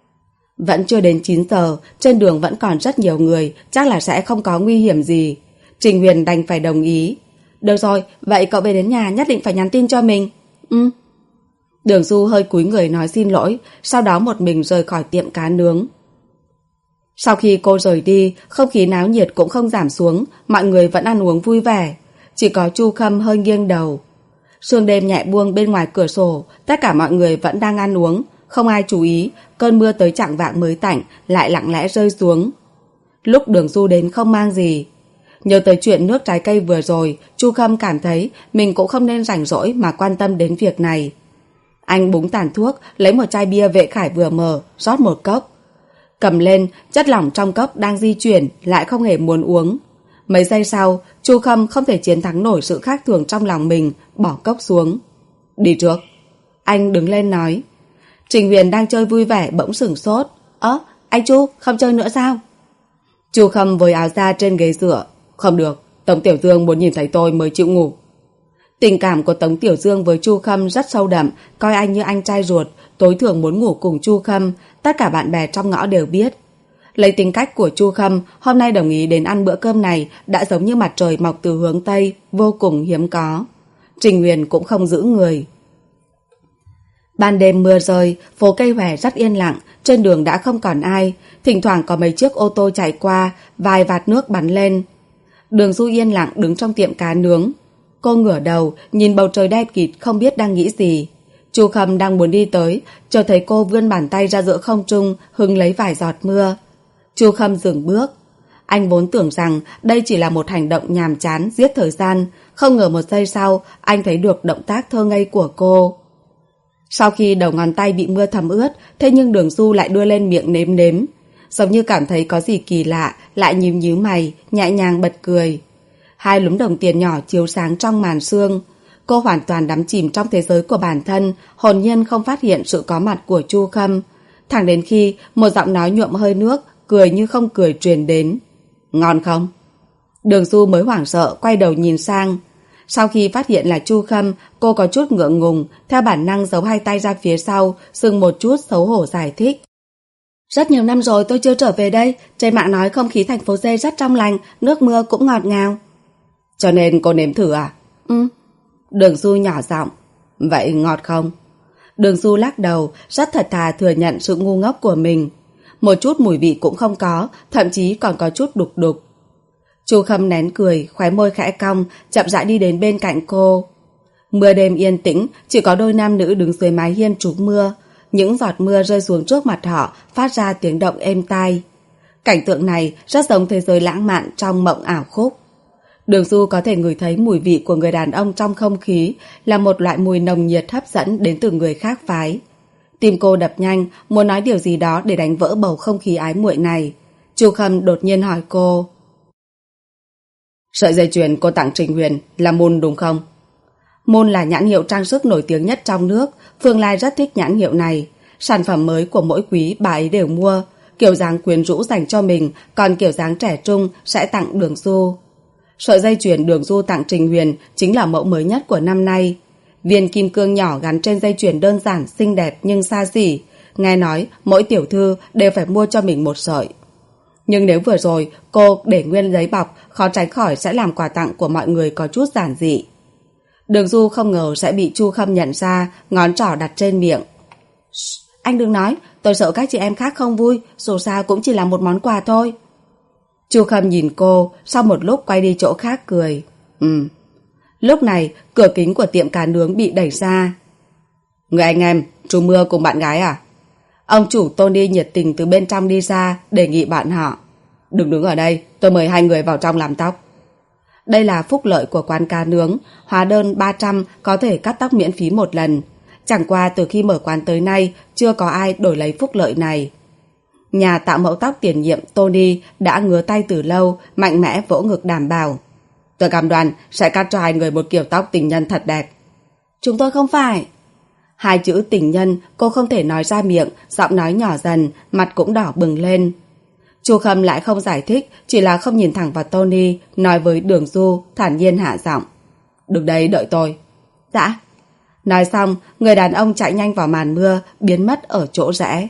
Vẫn chưa đến chín giờ, trên đường vẫn còn rất nhiều người, chắc là sẽ không có nguy hiểm gì. Trình Huyền đành phải đồng ý. Được rồi, vậy cậu về đến nhà nhất định phải nhắn tin cho mình. Ừ. Đường Du hơi cúi người nói xin lỗi, sau đó một mình rời khỏi tiệm cá nướng. Sau khi cô rời đi, không khí náo nhiệt cũng không giảm xuống, mọi người vẫn ăn uống vui vẻ. Chỉ có Chu Khâm hơi nghiêng đầu. Sương đêm nhẹ buông bên ngoài cửa sổ, tất cả mọi người vẫn đang ăn uống, không ai chú ý, cơn mưa tới chạng vạng mới tạnh, lại lặng lẽ rơi xuống. Lúc Đường Du đến không mang gì. Nhớ tới chuyện nước trái cây vừa rồi, Chu Khâm cảm thấy mình cũng không nên rảnh rỗi mà quan tâm đến việc này. Anh búng tàn thuốc, lấy một chai bia Vệ Khải vừa mở, rót một cốc. Cầm lên, chất lỏng trong cốc đang di chuyển, lại không hề muốn uống. Mấy giây sau, Chu Khâm không thể chiến thắng nổi sự khác thường trong lòng mình, bỏ cốc xuống. Đi trước. Anh đứng lên nói. Trình Huyền đang chơi vui vẻ bỗng sửng sốt. Ơ, anh Chu, không chơi nữa sao? Chu Khâm với áo ra trên ghế dựa. Không được, Tống Tiểu Dương muốn nhìn thấy tôi mới chịu ngủ. Tình cảm của Tống Tiểu Dương với Chu Khâm rất sâu đậm, coi anh như anh trai ruột, tối thường muốn ngủ cùng Chu Khâm, tất cả bạn bè trong ngõ đều biết. Lấy tính cách của Chu Khâm, hôm nay đồng ý đến ăn bữa cơm này đã giống như mặt trời mọc từ hướng Tây, vô cùng hiếm có. Trình Huyền cũng không giữ người. Ban đêm mưa rơi, phố cây hòe rất yên lặng, trên đường đã không còn ai, thỉnh thoảng có mấy chiếc ô tô chạy qua, vài vạt nước bắn lên. Đường Du yên lặng đứng trong tiệm cá nướng. Cô ngửa đầu, nhìn bầu trời đen kịt không biết đang nghĩ gì. Chu Khâm đang muốn đi tới, chợt thấy cô vươn bàn tay ra giữa không trung, hứng lấy vài giọt mưa. Chu Khâm dừng bước. Anh vốn tưởng rằng đây chỉ là một hành động nhàm chán giết thời gian, không ngờ một giây sau anh thấy được động tác thơ ngây của cô. Sau khi đầu ngón tay bị mưa thấm ướt, thế nhưng Đường Du lại đưa lên miệng nếm nếm, giống như cảm thấy có gì kỳ lạ, lại nhíu nhíu mày, nhẹ nhàng bật cười. Hai lúm đồng tiền nhỏ chiếu sáng trong màn sương. Cô hoàn toàn đắm chìm trong thế giới của bản thân, hồn nhiên không phát hiện sự có mặt của Chu Khâm. Thẳng đến khi một giọng nói nhuộm hơi nước, cười như không cười truyền đến. Ngon không? Đường Du mới hoảng sợ, quay đầu nhìn sang. Sau khi phát hiện là Chu Khâm, cô có chút ngượng ngùng, theo bản năng giấu hai tay ra phía sau, sưng một chút xấu hổ giải thích. Rất nhiều năm rồi tôi chưa trở về đây, trên mạng nói không khí thành phố D rất trong lành, nước mưa cũng ngọt ngào. Cho nên cô nếm thử à? Ừ. Đường Du nhỏ giọng. Vậy ngọt không? Đường Du lắc đầu, rất thật thà thừa nhận sự ngu ngốc của mình. Một chút mùi vị cũng không có, thậm chí còn có chút đục đục. Chu Khâm nén cười, khóe môi khẽ cong, chậm rãi đi đến bên cạnh cô. Mưa đêm yên tĩnh, chỉ có đôi nam nữ đứng dưới mái hiên trú mưa. Những giọt mưa rơi xuống trước mặt họ, phát ra tiếng động êm tai. Cảnh tượng này rất giống thế giới lãng mạn trong mộng ảo khúc. Đường Du có thể ngửi thấy mùi vị của người đàn ông trong không khí, là một loại mùi nồng nhiệt hấp dẫn đến từ người khác phái. Tim cô đập nhanh, muốn nói điều gì đó để đánh vỡ bầu không khí ái muội này. Chu Khâm đột nhiên hỏi cô. Sợi dây chuyền cô tặng Trình Huyền là Moon đúng không? Moon là nhãn hiệu trang sức nổi tiếng nhất trong nước, Phương Lai rất thích nhãn hiệu này. Sản phẩm mới của mỗi quý bà ấy đều mua, kiểu dáng quyến rũ dành cho mình, còn kiểu dáng trẻ trung sẽ tặng Đường Du. Sợi dây chuyền Đường Du tặng Trình Huyền chính là mẫu mới nhất của năm nay. Viên kim cương nhỏ gắn trên dây chuyền đơn giản, xinh đẹp nhưng xa xỉ. Nghe nói mỗi tiểu thư đều phải mua cho mình một sợi. Nhưng nếu vừa rồi cô để nguyên giấy bọc, khó tránh khỏi sẽ làm quà tặng của mọi người có chút giản dị. Đường Du không ngờ sẽ bị Chu Khâm nhận ra, ngón trỏ đặt trên miệng. Anh đừng nói, tôi sợ các chị em khác không vui, dù sao cũng chỉ là một món quà thôi. Chu Khâm nhìn cô, sau một lúc quay đi chỗ khác cười. Ừ. Lúc này, cửa kính của tiệm cá nướng bị đẩy ra. Người anh em, chú Mưa cùng bạn gái à? Ông chủ Tony nhiệt tình từ bên trong đi ra, đề nghị bạn họ. Đừng đứng ở đây, tôi mời hai người vào trong làm tóc. Đây là phúc lợi của quán cá nướng, hóa đơn ba trăm có thể cắt tóc miễn phí một lần. Chẳng qua từ khi mở quán tới nay, chưa có ai đổi lấy phúc lợi này. Nhà tạo mẫu tóc tiền nhiệm Tony đã ngứa tay từ lâu, mạnh mẽ vỗ ngực đảm bảo. Tôi cam đoan sẽ cắt cho hai người một kiểu tóc tình nhân thật đẹp. Chúng tôi không phải. Hai chữ tình nhân cô không thể nói ra miệng, giọng nói nhỏ dần, mặt cũng đỏ bừng lên. Chu Khâm lại không giải thích, chỉ là không nhìn thẳng vào Tony, nói với Đường Du, thản nhiên hạ giọng. Được đây, đợi tôi. Dạ. Nói xong, người đàn ông chạy nhanh vào màn mưa, biến mất ở chỗ rẽ.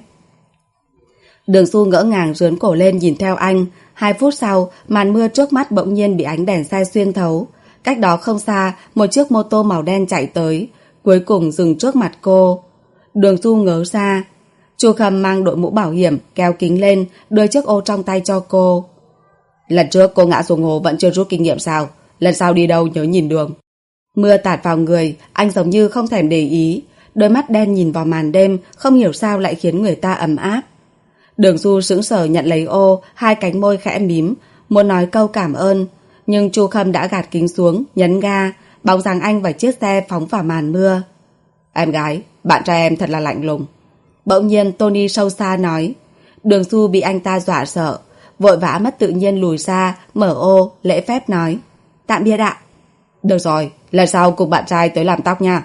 Đường Du ngỡ ngàng rướn cổ lên nhìn theo anh. Hai phút sau, màn mưa trước mắt bỗng nhiên bị ánh đèn xe xuyên thấu. Cách đó không xa, một chiếc mô tô màu đen chạy tới, cuối cùng dừng trước mặt cô. Đường Du ngớ ra. Chu Khâm mang đội mũ bảo hiểm, kéo kính lên, đưa chiếc ô trong tay cho cô. Lần trước cô ngã xuống hồ vẫn chưa rút kinh nghiệm sao? Lần sau đi đâu nhớ nhìn đường. Mưa tạt vào người, anh giống như không thèm để ý. Đôi mắt đen nhìn vào màn đêm, không hiểu sao lại khiến người ta ấm áp. Đường Du sững sờ nhận lấy ô, hai cánh môi khẽ mím, muốn nói câu cảm ơn. Nhưng Chu Khâm đã gạt kính xuống, nhấn ga, bóng dáng anh và chiếc xe phóng vào màn mưa. Em gái, bạn trai em thật là lạnh lùng. Bỗng nhiên Tony sâu xa nói. Đường Du bị anh ta dọa sợ, vội vã mất tự nhiên lùi ra, mở ô, lễ phép nói. Tạm biệt ạ. Được rồi, lần sau cùng bạn trai tới làm tóc nha.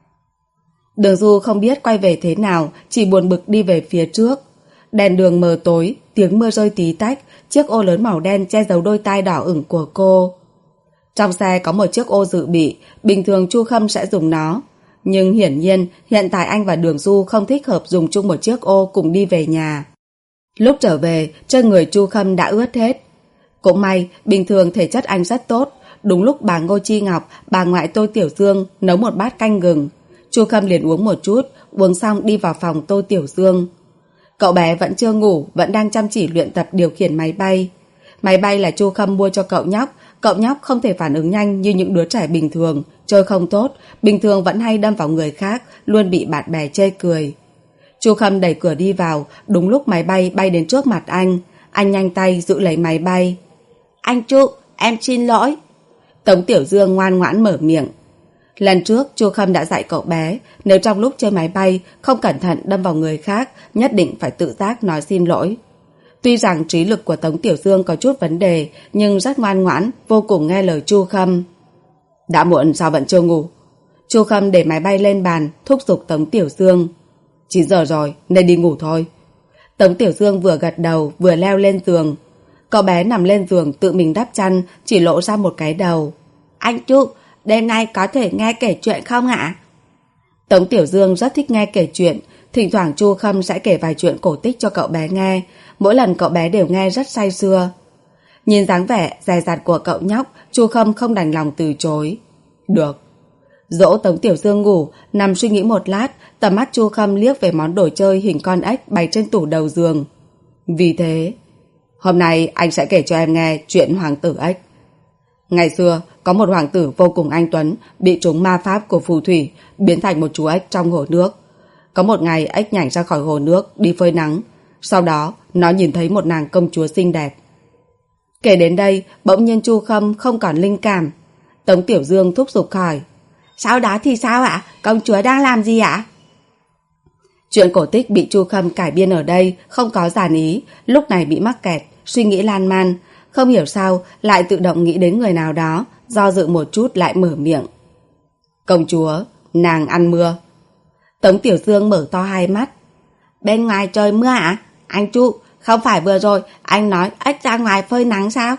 Đường Du không biết quay về thế nào, chỉ buồn bực đi về phía trước. Đèn đường mờ tối, tiếng mưa rơi tí tách, chiếc ô lớn màu đen che giấu đôi tai đỏ ửng của cô. Trong xe có một chiếc ô dự bị, bình thường Chu Khâm sẽ dùng nó. Nhưng hiển nhiên, hiện tại anh và Đường Du không thích hợp dùng chung một chiếc ô cùng đi về nhà. Lúc trở về, trên người Chu Khâm đã ướt hết. Cũng may, bình thường thể chất anh rất tốt. Đúng lúc bà Ngô Chi Ngọc, bà ngoại Tô Tiểu Dương nấu một bát canh gừng. Chu Khâm liền uống một chút, uống xong đi vào phòng Tô Tiểu Dương. Cậu bé vẫn chưa ngủ, vẫn đang chăm chỉ luyện tập điều khiển máy bay. Máy bay là Chu Khâm mua cho cậu nhóc. Cậu nhóc không thể phản ứng nhanh như những đứa trẻ bình thường, chơi không tốt, bình thường vẫn hay đâm vào người khác, luôn bị bạn bè chê cười. Chu Khâm đẩy cửa đi vào, đúng lúc máy bay bay đến trước mặt anh. Anh nhanh tay giữ lấy máy bay. Anh Chu, em xin lỗi. Tống Tiểu Dương ngoan ngoãn mở miệng. Lần trước Chu Khâm đã dạy cậu bé, nếu trong lúc chơi máy bay không cẩn thận đâm vào người khác, nhất định phải tự giác nói xin lỗi. Tuy rằng trí lực của Tống Tiểu Dương có chút vấn đề, nhưng rất ngoan ngoãn, vô cùng nghe lời Chu Khâm. Đã muộn sao vẫn chưa ngủ? Chu Khâm để máy bay lên bàn, thúc giục Tống Tiểu Dương. chín giờ rồi, nên đi ngủ thôi. Tống Tiểu Dương vừa gật đầu, vừa leo lên giường. Cậu bé nằm lên giường tự mình đắp chăn, chỉ lộ ra một cái đầu. Anh Chu, đêm nay có thể nghe kể chuyện không ạ? Tống Tiểu Dương rất thích nghe kể chuyện, thỉnh thoảng Chu Khâm sẽ kể vài chuyện cổ tích cho cậu bé nghe, mỗi lần cậu bé đều nghe rất say sưa. Nhìn dáng vẻ dè dặt của cậu nhóc, Chu Khâm không đành lòng từ chối. Được. Dỗ Tống Tiểu Dương ngủ, nằm suy nghĩ một lát, tầm mắt Chu Khâm liếc về món đồ chơi hình con ếch bày trên tủ đầu giường. Vì thế, hôm nay anh sẽ kể cho em nghe chuyện hoàng tử ếch. Ngày xưa, có một hoàng tử vô cùng anh tuấn, bị trúng ma pháp của phù thủy, biến thành một chú ếch trong hồ nước. Có một ngày, ếch nhảy ra khỏi hồ nước, đi phơi nắng. Sau đó, nó nhìn thấy một nàng công chúa xinh đẹp. Kể đến đây, bỗng nhiên Chu Khâm không còn linh cảm. Tống Tiểu Dương thúc giục hỏi. Sau đó thì sao ạ? Công chúa đang làm gì ạ? Chuyện cổ tích bị Chu Khâm cải biên ở đây không có dàn ý, lúc này bị mắc kẹt, suy nghĩ lan man. Không hiểu sao, lại tự động nghĩ đến người nào đó, do dự một chút lại mở miệng. Công chúa, nàng ăn mưa. Tống Tiểu Dương mở to hai mắt. Bên ngoài trời mưa ạ? À? Anh Chu, không phải vừa rồi anh nói ếch ra ngoài phơi nắng sao?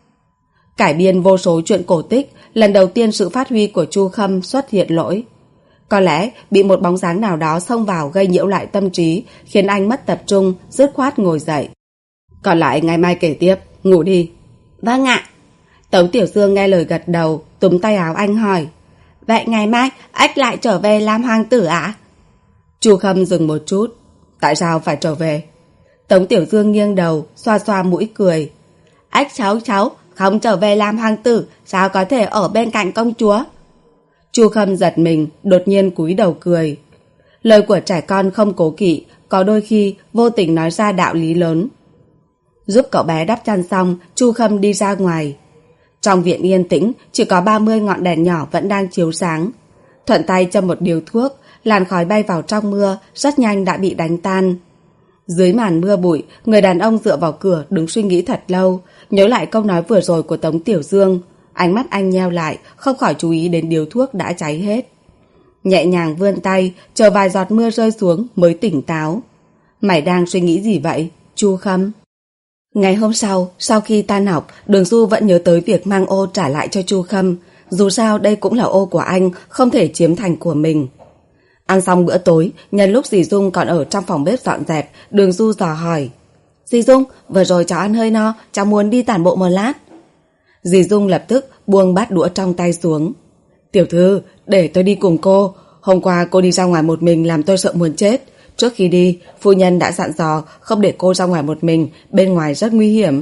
Cải biên vô số chuyện cổ tích, lần đầu tiên sự phát huy của Chu Khâm xuất hiện lỗi. Có lẽ bị một bóng dáng nào đó xông vào gây nhiễu lại tâm trí, khiến anh mất tập trung, dứt khoát ngồi dậy. Còn lại ngày mai kể tiếp, ngủ đi. Vâng ạ. Tống Tiểu Dương nghe lời gật đầu, túm tay áo anh hỏi. Vậy ngày mai ếch lại trở về làm hoàng tử ạ? À? Chu Khâm dừng một chút. Tại sao phải trở về? Tống Tiểu Dương nghiêng đầu, xoa xoa mũi cười. Ếch cháu cháu không trở về làm hoàng tử, sao có thể ở bên cạnh công chúa? Chu Khâm giật mình, đột nhiên cúi đầu cười. Lời của trẻ con không cố kỵ, có đôi khi vô tình nói ra đạo lý lớn. Giúp cậu bé đắp chăn xong, Chu Khâm đi ra ngoài. Trong viện yên tĩnh, chỉ có ba mươi ngọn đèn nhỏ vẫn đang chiếu sáng. Thuận tay châm một điếu thuốc, làn khói bay vào trong mưa, rất nhanh đã bị đánh tan. Dưới màn mưa bụi, người đàn ông dựa vào cửa đứng suy nghĩ thật lâu, nhớ lại câu nói vừa rồi của Tống Tiểu Dương. Ánh mắt anh nheo lại, không khỏi chú ý đến điếu thuốc đã cháy hết. Nhẹ nhàng vươn tay, chờ vài giọt mưa rơi xuống mới tỉnh táo. Mày đang suy nghĩ gì vậy, Chu Khâm? Ngày hôm sau, sau khi tan học, Đường Du vẫn nhớ tới việc mang ô trả lại cho Chu Khâm. Dù sao đây cũng là ô của anh, không thể chiếm thành của mình. Ăn xong bữa tối, nhân lúc dì Dung còn ở trong phòng bếp dọn dẹp, Đường Du dò hỏi. Dì Dung, vừa rồi cháu ăn hơi no, cháu muốn đi tản bộ một lát. Dì Dung lập tức buông bát đũa trong tay xuống. Tiểu thư, để tôi đi cùng cô. Hôm qua cô đi ra ngoài một mình làm tôi sợ muốn chết. Trước khi đi, phu nhân đã dặn dò không để cô ra ngoài một mình, bên ngoài rất nguy hiểm.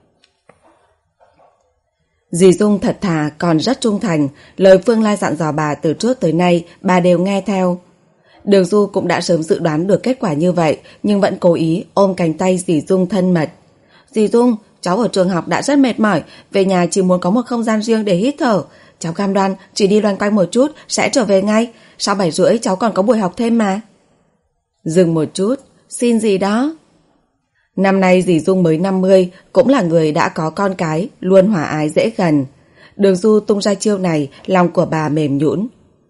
Dì Dung thật thà còn rất trung thành, lời Phương Lai dặn dò bà từ trước tới nay bà đều nghe theo. Đường Du cũng đã sớm dự đoán được kết quả như vậy, nhưng vẫn cố ý ôm cánh tay dì Dung thân mật. Dì Dung, cháu ở trường học đã rất mệt mỏi, về nhà chỉ muốn có một không gian riêng để hít thở. Cháu cam đoan chỉ đi loanh quanh một chút sẽ trở về ngay, sau bảy rưỡi cháu còn có buổi học thêm mà. Dừng một chút, xin gì đó? Năm nay dì Dung mới năm mươi, cũng là người đã có con cái, luôn hòa ái dễ gần. Đường Du tung ra chiêu này, lòng của bà mềm nhũn.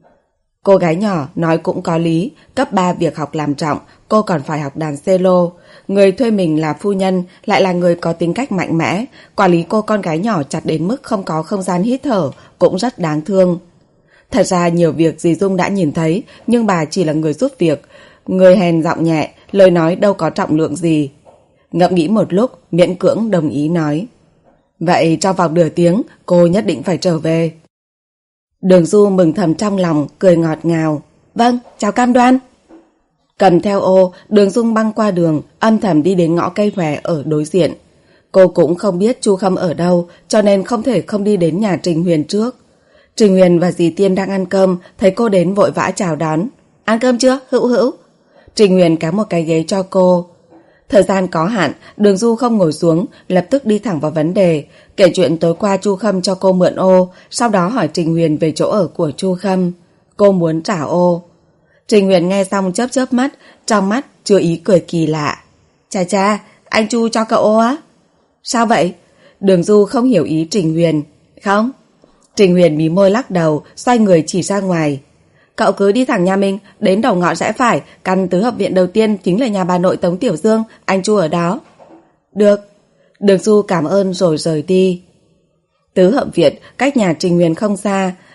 Cô gái nhỏ nói cũng có lý, cấp ba việc học làm trọng, cô còn phải học đàn cello. Người thuê mình là phu nhân, lại là người có tính cách mạnh mẽ, quản lý cô con gái nhỏ chặt đến mức không có không gian hít thở, cũng rất đáng thương. Thật ra nhiều việc dì Dung đã nhìn thấy, nhưng bà chỉ là người giúp việc, người hèn giọng nhẹ, lời nói đâu có trọng lượng gì. Ngẫm nghĩ một lúc, miễn cưỡng đồng ý nói. Vậy trong vòng nửa tiếng, cô nhất định phải trở về. Đường Du mừng thầm trong lòng, cười ngọt ngào. Vâng, chào cam đoan. Cầm theo ô, Đường Dung băng qua đường, âm thầm đi đến ngõ cây hòe ở đối diện. Cô cũng không biết Chu Khâm ở đâu, cho nên không thể không đi đến nhà Trình Huyền trước. Trình Huyền và dì Tiên đang ăn cơm, thấy cô đến vội vã chào đón. Ăn cơm chưa, Hữu Hữu? Trình Huyền kéo một cái ghế cho cô. Thời gian có hạn, Đường Du không ngồi xuống, lập tức đi thẳng vào vấn đề, kể chuyện tối qua Chu Khâm cho cô mượn ô, sau đó hỏi Trình Huyền về chỗ ở của Chu Khâm. Cô muốn trả ô. Trình Huyền nghe xong chớp chớp mắt, trong mắt chứa ý cười kỳ lạ. Chà chà, anh Chu cho cậu ô á? Sao vậy? Đường Du không hiểu ý Trình Huyền. Không. Trình Huyền mí môi lắc đầu, xoay người chỉ ra ngoài. Cậu cứ đi thẳng nhà mình, đến đầu ngõ rẽ phải, căn tứ hợp viện đầu tiên chính là nhà bà nội Tống Tiểu Dương, anh Chu ở đó. Được. Đường Du cảm ơn rồi rời đi. Tứ hợp viện cách nhà Trình Huyền không xa,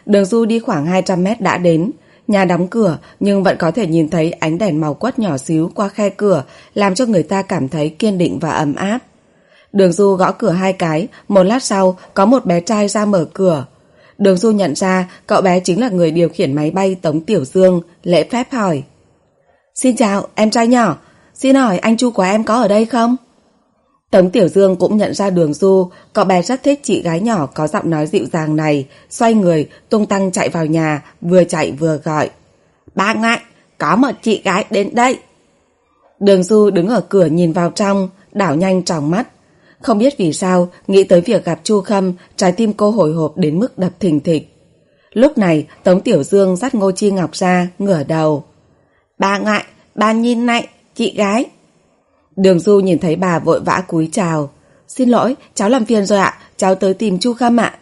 Đường Du đi khoảng hai trăm mét đã đến. Nhà đóng cửa nhưng vẫn có thể nhìn thấy ánh đèn màu quất nhỏ xíu qua khe cửa, làm cho người ta cảm thấy kiên định và ấm áp. Đường Du gõ cửa hai cái, một lát sau có một bé trai ra mở cửa. Đường Du nhận ra cậu bé chính là người điều khiển máy bay Tống Tiểu Dương, lễ phép hỏi: "Xin chào, em trai nhỏ, xin hỏi anh Chu của em có ở đây không?" Tống Tiểu Dương cũng nhận ra Đường Du, cậu bé rất thích chị gái nhỏ có giọng nói dịu dàng này, xoay người, tung tăng chạy vào nhà, vừa chạy vừa gọi: "Bà ngoại, có một chị gái đến đây." Đường Du đứng ở cửa nhìn vào trong, đảo nhanh tròng mắt. Không biết vì sao, nghĩ tới việc gặp Chu Khâm, trái tim cô hồi hộp đến mức đập thình thịch. Lúc này, Tống Tiểu Dương dắt Ngô Chi Ngọc ra, ngửa đầu: "Bà ngoại, bà nhìn này, chị gái." Đường Du nhìn thấy bà vội vã cúi chào: "Xin lỗi, cháu làm phiền rồi ạ, cháu tới tìm Chu Khâm ạ."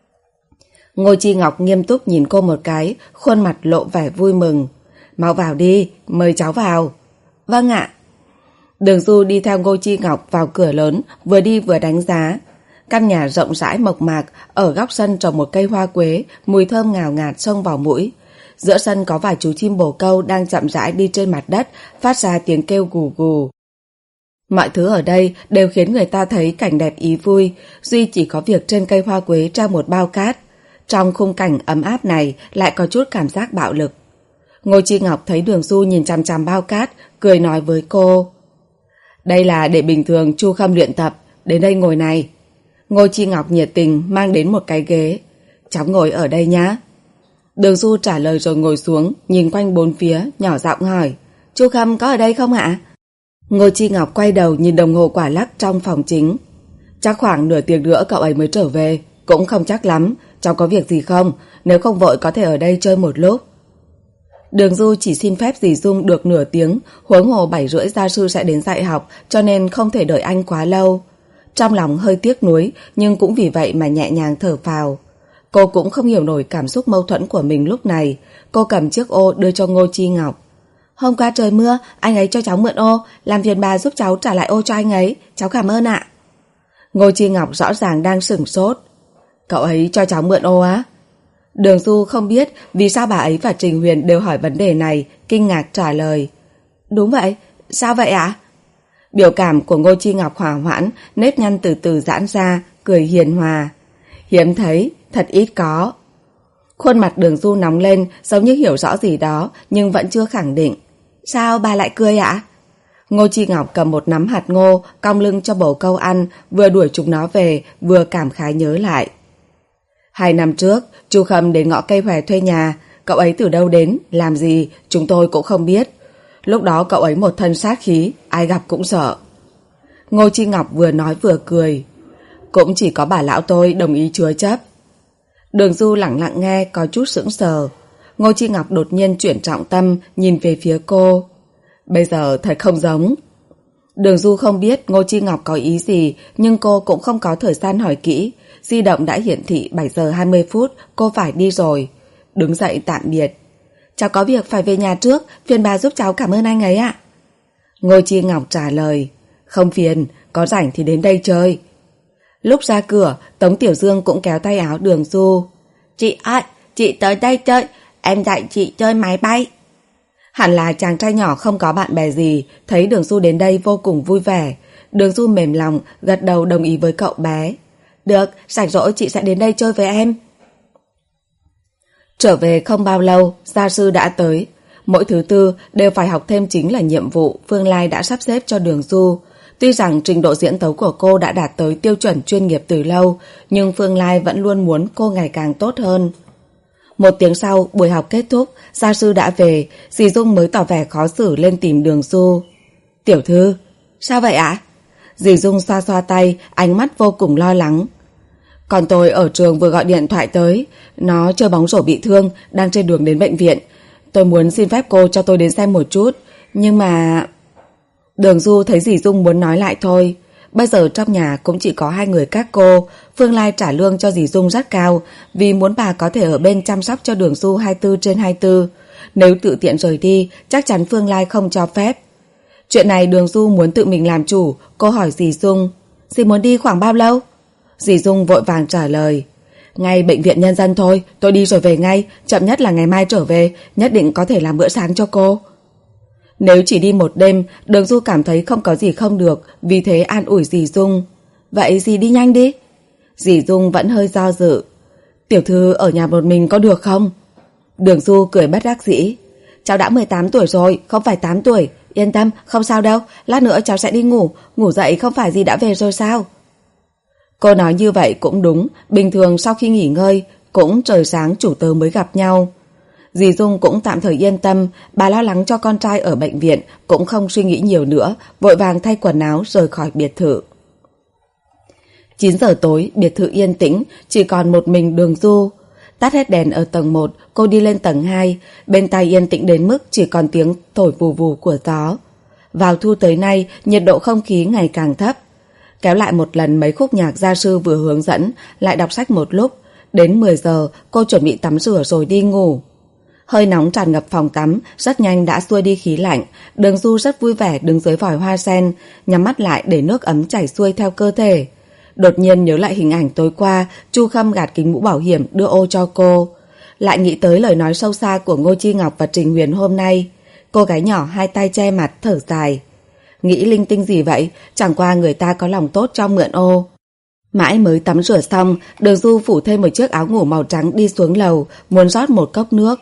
Ngô Chi Ngọc nghiêm túc nhìn cô một cái, khuôn mặt lộ vẻ vui mừng: "Mau vào đi, mời cháu vào." "Vâng ạ." Đường Du đi theo Ngô Chi Ngọc vào cửa lớn, vừa đi vừa đánh giá. Căn nhà rộng rãi mộc mạc, ở góc sân trồng một cây hoa quế, mùi thơm ngào ngạt xông vào mũi. Giữa sân có vài chú chim bồ câu đang chậm rãi đi trên mặt đất, phát ra tiếng kêu gù gù. Mọi thứ ở đây đều khiến người ta thấy cảnh đẹp ý vui, duy chỉ có việc trên cây hoa quế treo một bao cát. Trong khung cảnh ấm áp này lại có chút cảm giác bạo lực. Ngô Chi Ngọc thấy Đường Du nhìn chằm chằm bao cát, cười nói với cô: "Đây là để bình thường Chu Khâm luyện tập, đến đây ngồi này." Ngô Chi Ngọc nhiệt tình mang đến một cái ghế: "Cháu ngồi ở đây nhá." Đường Du trả lời rồi ngồi xuống, nhìn quanh bốn phía, nhỏ giọng hỏi: "Chu Khâm có ở đây không ạ?" Ngô Chi Ngọc quay đầu nhìn đồng hồ quả lắc trong phòng chính: "Chắc khoảng nửa tiếng nữa cậu ấy mới trở về, cũng không chắc lắm, cháu có việc gì không? Nếu không vội có thể ở đây chơi một lúc." Đường Du chỉ xin phép dì Dung được nửa tiếng, huống hồ bảy rưỡi gia sư sẽ đến dạy học, cho nên không thể đợi anh quá lâu. Trong lòng hơi tiếc nuối, nhưng cũng vì vậy mà nhẹ nhàng thở phào. Cô cũng không hiểu nổi cảm xúc mâu thuẫn của mình lúc này. Cô cầm chiếc ô đưa cho Ngô Chi Ngọc: "Hôm qua trời mưa, anh ấy cho cháu mượn ô, làm phiền bà giúp cháu trả lại ô cho anh ấy, cháu cảm ơn ạ." Ngô Chi Ngọc rõ ràng đang sửng sốt: "Cậu ấy cho cháu mượn ô á?" Đường Du không biết vì sao bà ấy và Trình Huyền đều hỏi vấn đề này, kinh ngạc trả lời: "Đúng vậy, sao vậy ạ?" Biểu cảm của Ngô Chi Ngọc hòa hoãn, nếp nhăn từ từ giãn ra, cười hiền hòa: "Hiếm thấy, thật ít có." Khuôn mặt Đường Du nóng lên, giống như hiểu rõ gì đó, nhưng vẫn chưa khẳng định: "Sao bà lại cười ạ?" Ngô Chi Ngọc cầm một nắm hạt ngô, cong lưng cho bồ câu ăn, vừa đuổi chúng nó về, vừa cảm khái nhớ lại: "Hai năm trước, Chu Khâm đến ngõ cây hòe thuê nhà. Cậu ấy từ đâu đến, làm gì, chúng tôi cũng không biết. Lúc đó cậu ấy một thân sát khí, ai gặp cũng sợ." Ngô Chi Ngọc vừa nói vừa cười: "Cũng chỉ có bà lão tôi đồng ý chứa chấp." Đường Du lặng lặng nghe, có chút sững sờ. Ngô Chi Ngọc đột nhiên chuyển trọng tâm, nhìn về phía cô: "Bây giờ thật không giống." Đường Du không biết Ngô Chi Ngọc có ý gì, nhưng cô cũng không có thời gian hỏi kỹ. Di động đã hiển thị bảy giờ hai mươi phút, cô phải đi rồi. Đứng dậy tạm biệt: "Cháu có việc phải về nhà trước, phiền bà giúp cháu cảm ơn anh ấy ạ." Ngô Chi Ngọc trả lời: "Không phiền, có rảnh thì đến đây chơi." Lúc ra cửa, Tống Tiểu Dương cũng kéo tay áo Đường Du: "Chị ơi, chị tới đây chơi, em dạy chị chơi máy bay." Hẳn là chàng trai nhỏ không có bạn bè gì, thấy Đường Du đến đây vô cùng vui vẻ. Đường Du mềm lòng, gật đầu đồng ý với cậu bé: "Được, rảnh rỗi chị sẽ đến đây chơi với em." Trở về không bao lâu, gia sư đã tới. Mỗi thứ tư đều phải học thêm chính là nhiệm vụ Phương Lai đã sắp xếp cho Đường Du. Tuy rằng trình độ diễn tấu của cô đã đạt tới tiêu chuẩn chuyên nghiệp từ lâu, nhưng Phương Lai vẫn luôn muốn cô ngày càng tốt hơn. Một tiếng sau, buổi học kết thúc, gia sư đã về, dì Dung mới tỏ vẻ khó xử lên tìm Đường Du: "Tiểu thư." "Sao vậy ạ?" Dì Dung xoa xoa tay, ánh mắt vô cùng lo lắng: "Còn tôi ở trường vừa gọi điện thoại tới, nó chơi bóng rổ bị thương, đang trên đường đến bệnh viện. Tôi muốn xin phép cô cho tôi đến xem một chút, nhưng mà..." Đường Du thấy dì Dung muốn nói lại thôi. Bây giờ trong nhà cũng chỉ có hai người các cô. Phương Lai trả lương cho dì Dung rất cao, vì muốn bà có thể ở bên chăm sóc cho Đường Du hai mươi bốn trên hai mươi bốn. Nếu tự tiện rời đi, chắc chắn Phương Lai không cho phép. Chuyện này Đường Du muốn tự mình làm chủ. Cô hỏi dì Dung: "Dì muốn đi khoảng bao lâu?" Dì Dung vội vàng trả lời: Ngay bệnh viện nhân dân thôi, tôi đi rồi về ngay, chậm nhất là ngày mai trở về, nhất định có thể làm bữa sáng cho cô. Nếu chỉ đi một đêm, Đường Du cảm thấy không có gì không được, vì thế an ủi dì Dung. Vậy dì đi nhanh đi. Dì Dung vẫn hơi do dự. Tiểu thư ở nhà một mình có được không? Đường Du cười bất đắc dĩ. Cháu đã mười tám tuổi rồi, không phải tám tuổi. Yên tâm, không sao đâu, lát nữa cháu sẽ đi ngủ. Ngủ dậy không phải dì đã về rồi sao? Cô nói như vậy cũng đúng. Bình thường sau khi nghỉ ngơi, cũng trời sáng chủ tớ mới gặp nhau. Dì Dung cũng tạm thời yên tâm. Bà lo lắng cho con trai ở bệnh viện, cũng không suy nghĩ nhiều nữa, vội vàng thay quần áo rời khỏi biệt thự. Chín giờ tối, biệt thự yên tĩnh, chỉ còn một mình Đường Du. Tắt hết đèn ở tầng một, cô đi lên tầng hai, bên tai yên tĩnh đến mức chỉ còn tiếng thổi vù vù của gió. Vào thu tới nay, nhiệt độ không khí ngày càng thấp. Kéo lại một lần mấy khúc nhạc gia sư vừa hướng dẫn, lại đọc sách một lúc. Đến mười giờ, cô chuẩn bị tắm rửa rồi đi ngủ. Hơi nóng tràn ngập phòng tắm, rất nhanh đã xua đi khí lạnh. Đường Du rất vui vẻ đứng dưới vòi hoa sen, nhắm mắt lại để nước ấm chảy xuôi theo cơ thể. Đột nhiên nhớ lại hình ảnh tối qua, Chu Khâm gạt kính mũ bảo hiểm đưa ô cho cô. Lại nghĩ tới lời nói sâu xa của Ngô Chi Ngọc và Trình Huyền hôm nay. Cô gái nhỏ hai tay che mặt thở dài. Nghĩ linh tinh gì vậy, chẳng qua người ta có lòng tốt cho mượn ô. Mãi mới tắm rửa xong, Đường Du phủ thêm một chiếc áo ngủ màu trắng đi xuống lầu, muốn rót một cốc nước.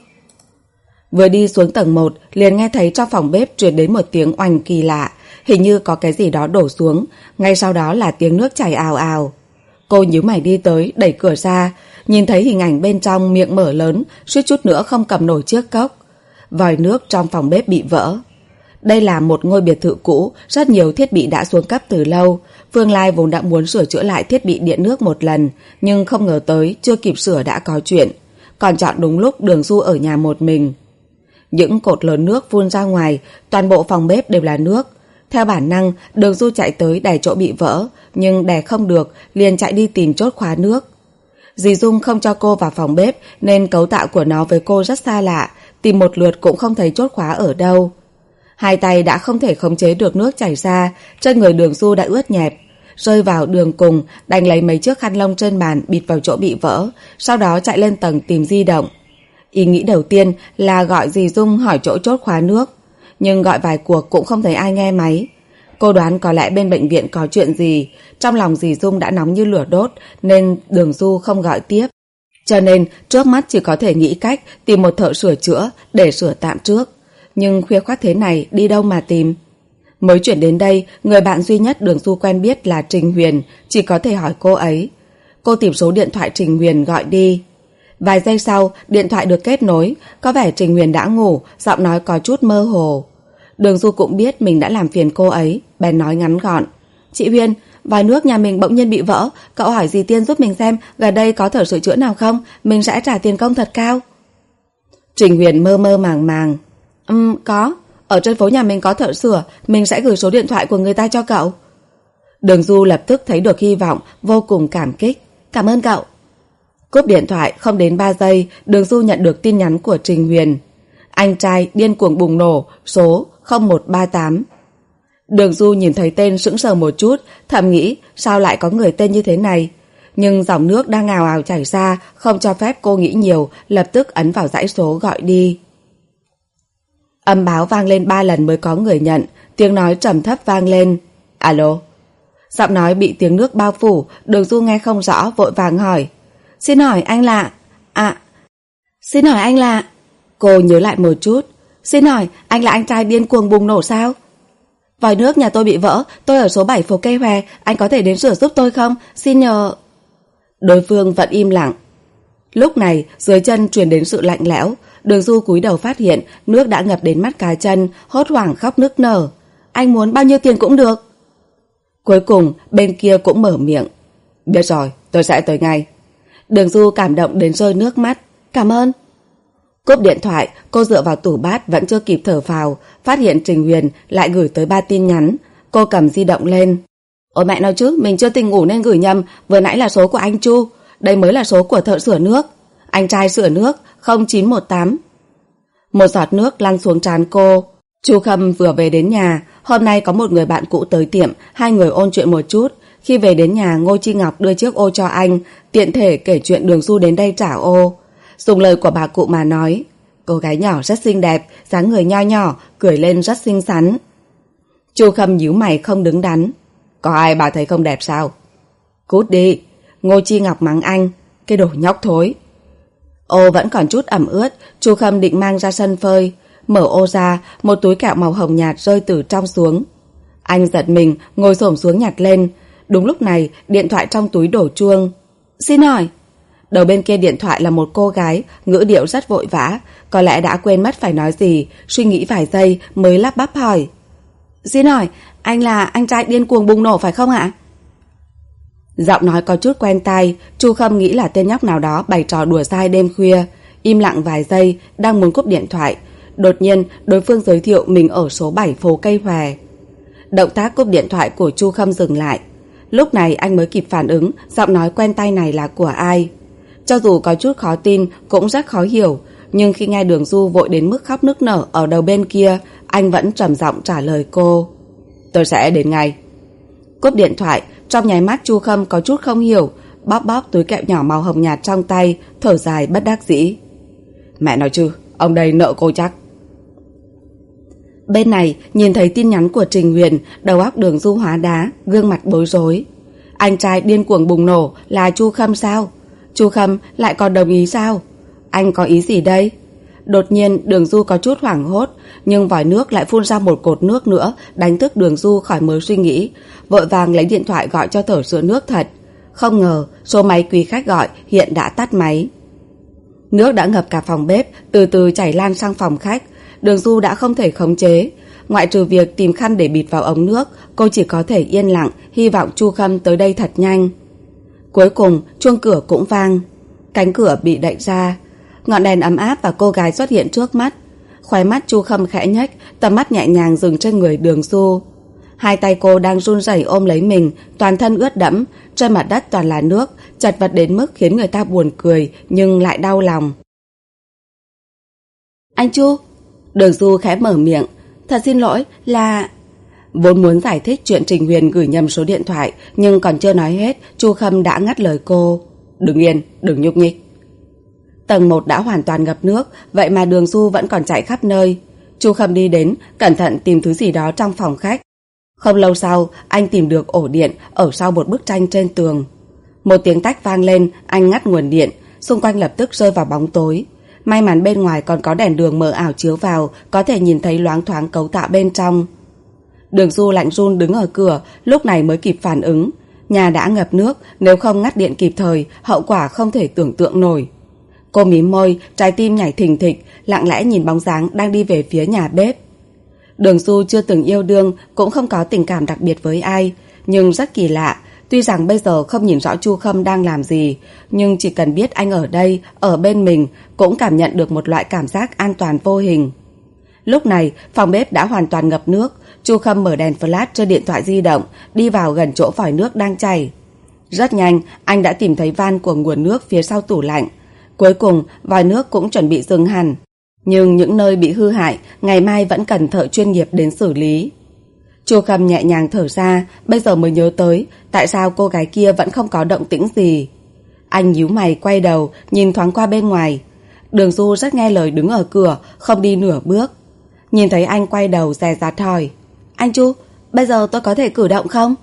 Vừa đi xuống tầng một, liền nghe thấy trong phòng bếp truyền đến một tiếng oành kỳ lạ, hình như có cái gì đó đổ xuống, ngay sau đó là tiếng nước chảy ào ào. Cô nhíu mày đi tới, đẩy cửa ra, nhìn thấy hình ảnh bên trong miệng mở lớn, suýt chút nữa không cầm nổi chiếc cốc. Vòi nước trong phòng bếp bị vỡ. Đây là một ngôi biệt thự cũ, rất nhiều thiết bị đã xuống cấp từ lâu. Phương Lai vốn đã muốn sửa chữa lại thiết bị điện nước một lần, nhưng không ngờ tới chưa kịp sửa đã có chuyện. Còn chọn đúng lúc Đường Du ở nhà một mình. Những cột lớn nước phun ra ngoài, toàn bộ phòng bếp đều là nước. Theo bản năng, Đường Du chạy tới đè chỗ bị vỡ, nhưng đè không được, liền chạy đi tìm chốt khóa nước. Dì Dung không cho cô vào phòng bếp, nên cấu tạo của nó với cô rất xa lạ, tìm một lượt cũng không thấy chốt khóa ở đâu. Hai tay đã không thể khống chế được nước chảy ra, chân người Đường Du đã ướt nhẹp. Rơi vào đường cùng, đành lấy mấy chiếc khăn lông trên bàn bịt vào chỗ bị vỡ, sau đó chạy lên tầng tìm di động. Ý nghĩ đầu tiên là gọi dì Dung hỏi chỗ chốt khóa nước, nhưng gọi vài cuộc cũng không thấy ai nghe máy. Cô đoán có lẽ bên bệnh viện có chuyện gì. Trong lòng dì Dung đã nóng như lửa đốt, nên Đường Du không gọi tiếp. Cho nên trước mắt chỉ có thể nghĩ cách tìm một thợ sửa chữa để sửa tạm trước. Nhưng khuya khoắt thế này đi đâu mà tìm? Mới chuyển đến đây, người bạn duy nhất Đường Du quen biết là Trình Huyền, chỉ có thể hỏi cô ấy. Cô tìm số điện thoại Trình Huyền gọi đi. Vài giây sau, điện thoại được kết nối, có vẻ Trình Huyền đã ngủ, giọng nói có chút mơ hồ. Đường Du cũng biết mình đã làm phiền cô ấy, bèn nói ngắn gọn. Chị Huyền, vòi nước nhà mình bỗng nhiên bị vỡ, cậu hỏi dì Tiên giúp mình xem gần đây có thợ sửa chữa nào không, mình sẽ trả tiền công thật cao. Trình Huyền mơ mơ màng màng. Ừm, có, ở trên phố nhà mình có thợ sửa, mình sẽ gửi số điện thoại của người ta cho cậu. Đường Du lập tức thấy được hy vọng, vô cùng cảm kích. Cảm ơn cậu. Cúp điện thoại không đến ba giây, Đường Du nhận được tin nhắn của Trình Huyền. Anh trai điên cuồng bùng nổ, số không một ba tám. Đường Du nhìn thấy tên sững sờ một chút, thầm nghĩ sao lại có người tên như thế này. Nhưng dòng nước đang ào ào chảy ra, không cho phép cô nghĩ nhiều, lập tức ấn vào dãy số gọi đi. Âm báo vang lên ba lần mới có người nhận, tiếng nói trầm thấp vang lên. Alo. Giọng nói bị tiếng nước bao phủ, Đường Du nghe không rõ, vội vàng hỏi. Xin hỏi anh là... À, xin hỏi anh là... Cô nhớ lại một chút. Xin hỏi anh là anh trai điên cuồng bùng nổ sao? Vòi nước nhà tôi bị vỡ, tôi ở số bảy phố Cây Hòe, anh có thể đến sửa giúp tôi không? Xin nhờ... Đối phương vẫn im lặng. Lúc này dưới chân truyền đến sự lạnh lẽo. Đường Du cúi đầu phát hiện nước đã ngập đến mắt cá chân, hốt hoảng khóc nức nở. Anh muốn bao nhiêu tiền cũng được. Cuối cùng bên kia cũng mở miệng. Biết rồi, tôi sẽ tới ngay. Đường Du cảm động đến rơi nước mắt. Cảm ơn. Cúp điện thoại, cô dựa vào tủ bát vẫn chưa kịp thở phào, phát hiện Trình Huyền lại gửi tới ba tin nhắn. Cô cầm di động lên. Ôi mẹ nói chứ, mình chưa tỉnh ngủ nên gửi nhầm, vừa nãy là số của anh Chu, đây mới là số của thợ sửa nước. Anh trai sửa nước không chín một tám. Một giọt nước lăn xuống trán cô. Chu Khâm vừa về đến nhà, hôm nay có một người bạn cũ tới tiệm, hai người ôn chuyện một chút, Khi về đến nhà, Ngô Chi Ngọc đưa chiếc ô cho anh, tiện thể kể chuyện Đường Du đến đây trả ô. Dùng lời của bà cụ mà nói, cô gái nhỏ rất xinh đẹp, dáng người nho nhỏ, cười lên rất xinh xắn. Chu Khâm nhíu mày không đứng đắn. Có ai bà thấy không đẹp sao? Cút đi. Ngô Chi Ngọc mắng anh, cái đồ nhóc thối. Ô vẫn còn chút ẩm ướt, Chu Khâm định mang ra sân phơi. Mở ô ra, một túi kẹo màu hồng nhạt rơi từ trong xuống. Anh giật mình, ngồi xổm xuống nhặt lên. Đúng lúc này, điện thoại trong túi đổ chuông. Xin hỏi. Đầu bên kia điện thoại là một cô gái, ngữ điệu rất vội vã, có lẽ đã quên mất phải nói gì, suy nghĩ vài giây mới lắp bắp hỏi. Xin hỏi, anh là anh trai điên cuồng bùng nổ phải không ạ? Giọng nói có chút quen tai, Chu Khâm nghĩ là tên nhóc nào đó bày trò đùa dai đêm khuya. Im lặng vài giây, đang muốn cúp điện thoại. Đột nhiên, đối phương giới thiệu mình ở số bảy phố Cây Hòe. Động tác cúp điện thoại của Chu Khâm dừng lại. Lúc này anh mới kịp phản ứng giọng nói quen tai này là của ai. Cho dù có chút khó tin, cũng rất khó hiểu, nhưng khi nghe Đường Du vội đến mức khóc nức nở ở đầu bên kia, anh vẫn trầm giọng trả lời cô. Tôi sẽ đến ngay. Cúp điện thoại, trong nháy mắt Chu Khâm có chút không hiểu, bóp bóp túi kẹo nhỏ màu hồng nhạt trong tay, thở dài bất đắc dĩ. Mẹ nói chứ, ông đây nợ cô chắc. Bên này, nhìn thấy tin nhắn của Trình Huyền, đầu óc Đường Du hóa đá, gương mặt bối rối. Anh trai điên cuồng bùng nổ là Chu Khâm sao? Chu Khâm lại còn đồng ý sao? Anh có ý gì đây? Đột nhiên Đường Du có chút hoảng hốt, nhưng vòi nước lại phun ra một cột nước nữa, đánh thức Đường Du khỏi mớ suy nghĩ, vội vàng lấy điện thoại gọi cho thở sữa nước thật. Không ngờ số máy quý khách gọi hiện đã tắt máy. Nước đã ngập cả phòng bếp, từ từ chảy lan sang phòng khách. Đường Du đã không thể khống chế. Ngoại trừ việc tìm khăn để bịt vào ống nước, cô chỉ có thể yên lặng, hy vọng Chu Khâm tới đây thật nhanh. Cuối cùng, chuông cửa cũng vang. Cánh cửa bị đẩy ra. Ngọn đèn ấm áp và cô gái xuất hiện trước mắt. Khóe mắt Chu Khâm khẽ nhếch, tầm mắt nhẹ nhàng dừng trên người Đường Du. Hai tay cô đang run rẩy ôm lấy mình, toàn thân ướt đẫm, trên mặt đất toàn là nước, chật vật đến mức khiến người ta buồn cười nhưng lại đau lòng. Anh Chu. Đường Du khẽ mở miệng. Thật xin lỗi là... Vốn muốn giải thích chuyện Trình Huyền gửi nhầm số điện thoại, nhưng còn chưa nói hết, Chu Khâm đã ngắt lời cô. Đừng yên, đừng nhúc nhích. Tầng một đã hoàn toàn ngập nước, vậy mà Đường Du vẫn còn chạy khắp nơi. Chu Khâm đi đến, cẩn thận tìm thứ gì đó trong phòng khách. Không lâu sau, anh tìm được ổ điện ở sau một bức tranh trên tường. Một tiếng tách vang lên, anh ngắt nguồn điện, xung quanh lập tức rơi vào bóng tối. May mắn bên ngoài còn có đèn đường mờ ảo chiếu vào, có thể nhìn thấy loáng thoáng cấu tạo bên trong. Đường Du lạnh run đứng ở cửa, lúc này mới kịp phản ứng. Nhà đã ngập nước, nếu không ngắt điện kịp thời, hậu quả không thể tưởng tượng nổi. Cô mím môi, trái tim nhảy thình thịch, lặng lẽ nhìn bóng dáng đang đi về phía nhà bếp. Đường Du chưa từng yêu đương, cũng không có tình cảm đặc biệt với ai, nhưng rất kỳ lạ. Tuy rằng bây giờ không nhìn rõ Chu Khâm đang làm gì, nhưng chỉ cần biết anh ở đây, ở bên mình, cũng cảm nhận được một loại cảm giác an toàn vô hình. Lúc này, phòng bếp đã hoàn toàn ngập nước. Chu Khâm mở đèn flash trên điện thoại di động, đi vào gần chỗ vòi nước đang chảy. Rất nhanh, anh đã tìm thấy van của nguồn nước phía sau tủ lạnh. Cuối cùng, vòi nước cũng chuẩn bị dừng hẳn. Nhưng những nơi bị hư hại, ngày mai vẫn cần thợ chuyên nghiệp đến xử lý. Chu Khâm nhẹ nhàng thở ra, bây giờ mới nhớ tới tại sao cô gái kia vẫn không có động tĩnh gì. Anh nhíu mày quay đầu, nhìn thoáng qua bên ngoài. Đường Du rất nghe lời đứng ở cửa, không đi nửa bước. Nhìn thấy anh quay đầu dè dặt hỏi. Anh Chu, bây giờ tôi có thể cử động không?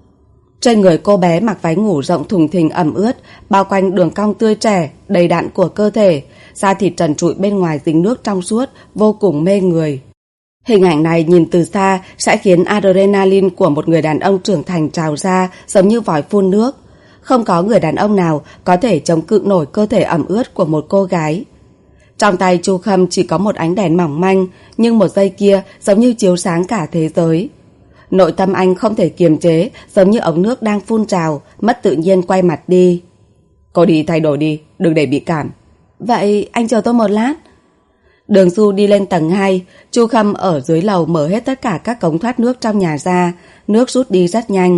Trên người cô bé mặc váy ngủ rộng thùng thình ẩm ướt, bao quanh đường cong tươi trẻ, đầy đặn của cơ thể, da thịt trần trụi bên ngoài dính nước trong suốt, vô cùng mê người. Hình ảnh này nhìn từ xa sẽ khiến adrenaline của một người đàn ông trưởng thành trào ra giống như vòi phun nước. Không có người đàn ông nào có thể chống cự nổi cơ thể ẩm ướt của một cô gái. Trong tay Chu Khâm chỉ có một ánh đèn mỏng manh, nhưng một giây kia giống như chiếu sáng cả thế giới. Nội tâm anh không thể kiềm chế, giống như ống nước đang phun trào, mất tự nhiên quay mặt đi. Cô đi thay đổi đi, đừng để bị cảm. Vậy anh chờ tôi một lát. Đường Du đi lên tầng hai, Chu Khâm ở dưới lầu mở hết tất cả các cống thoát nước trong nhà ra, nước rút đi rất nhanh.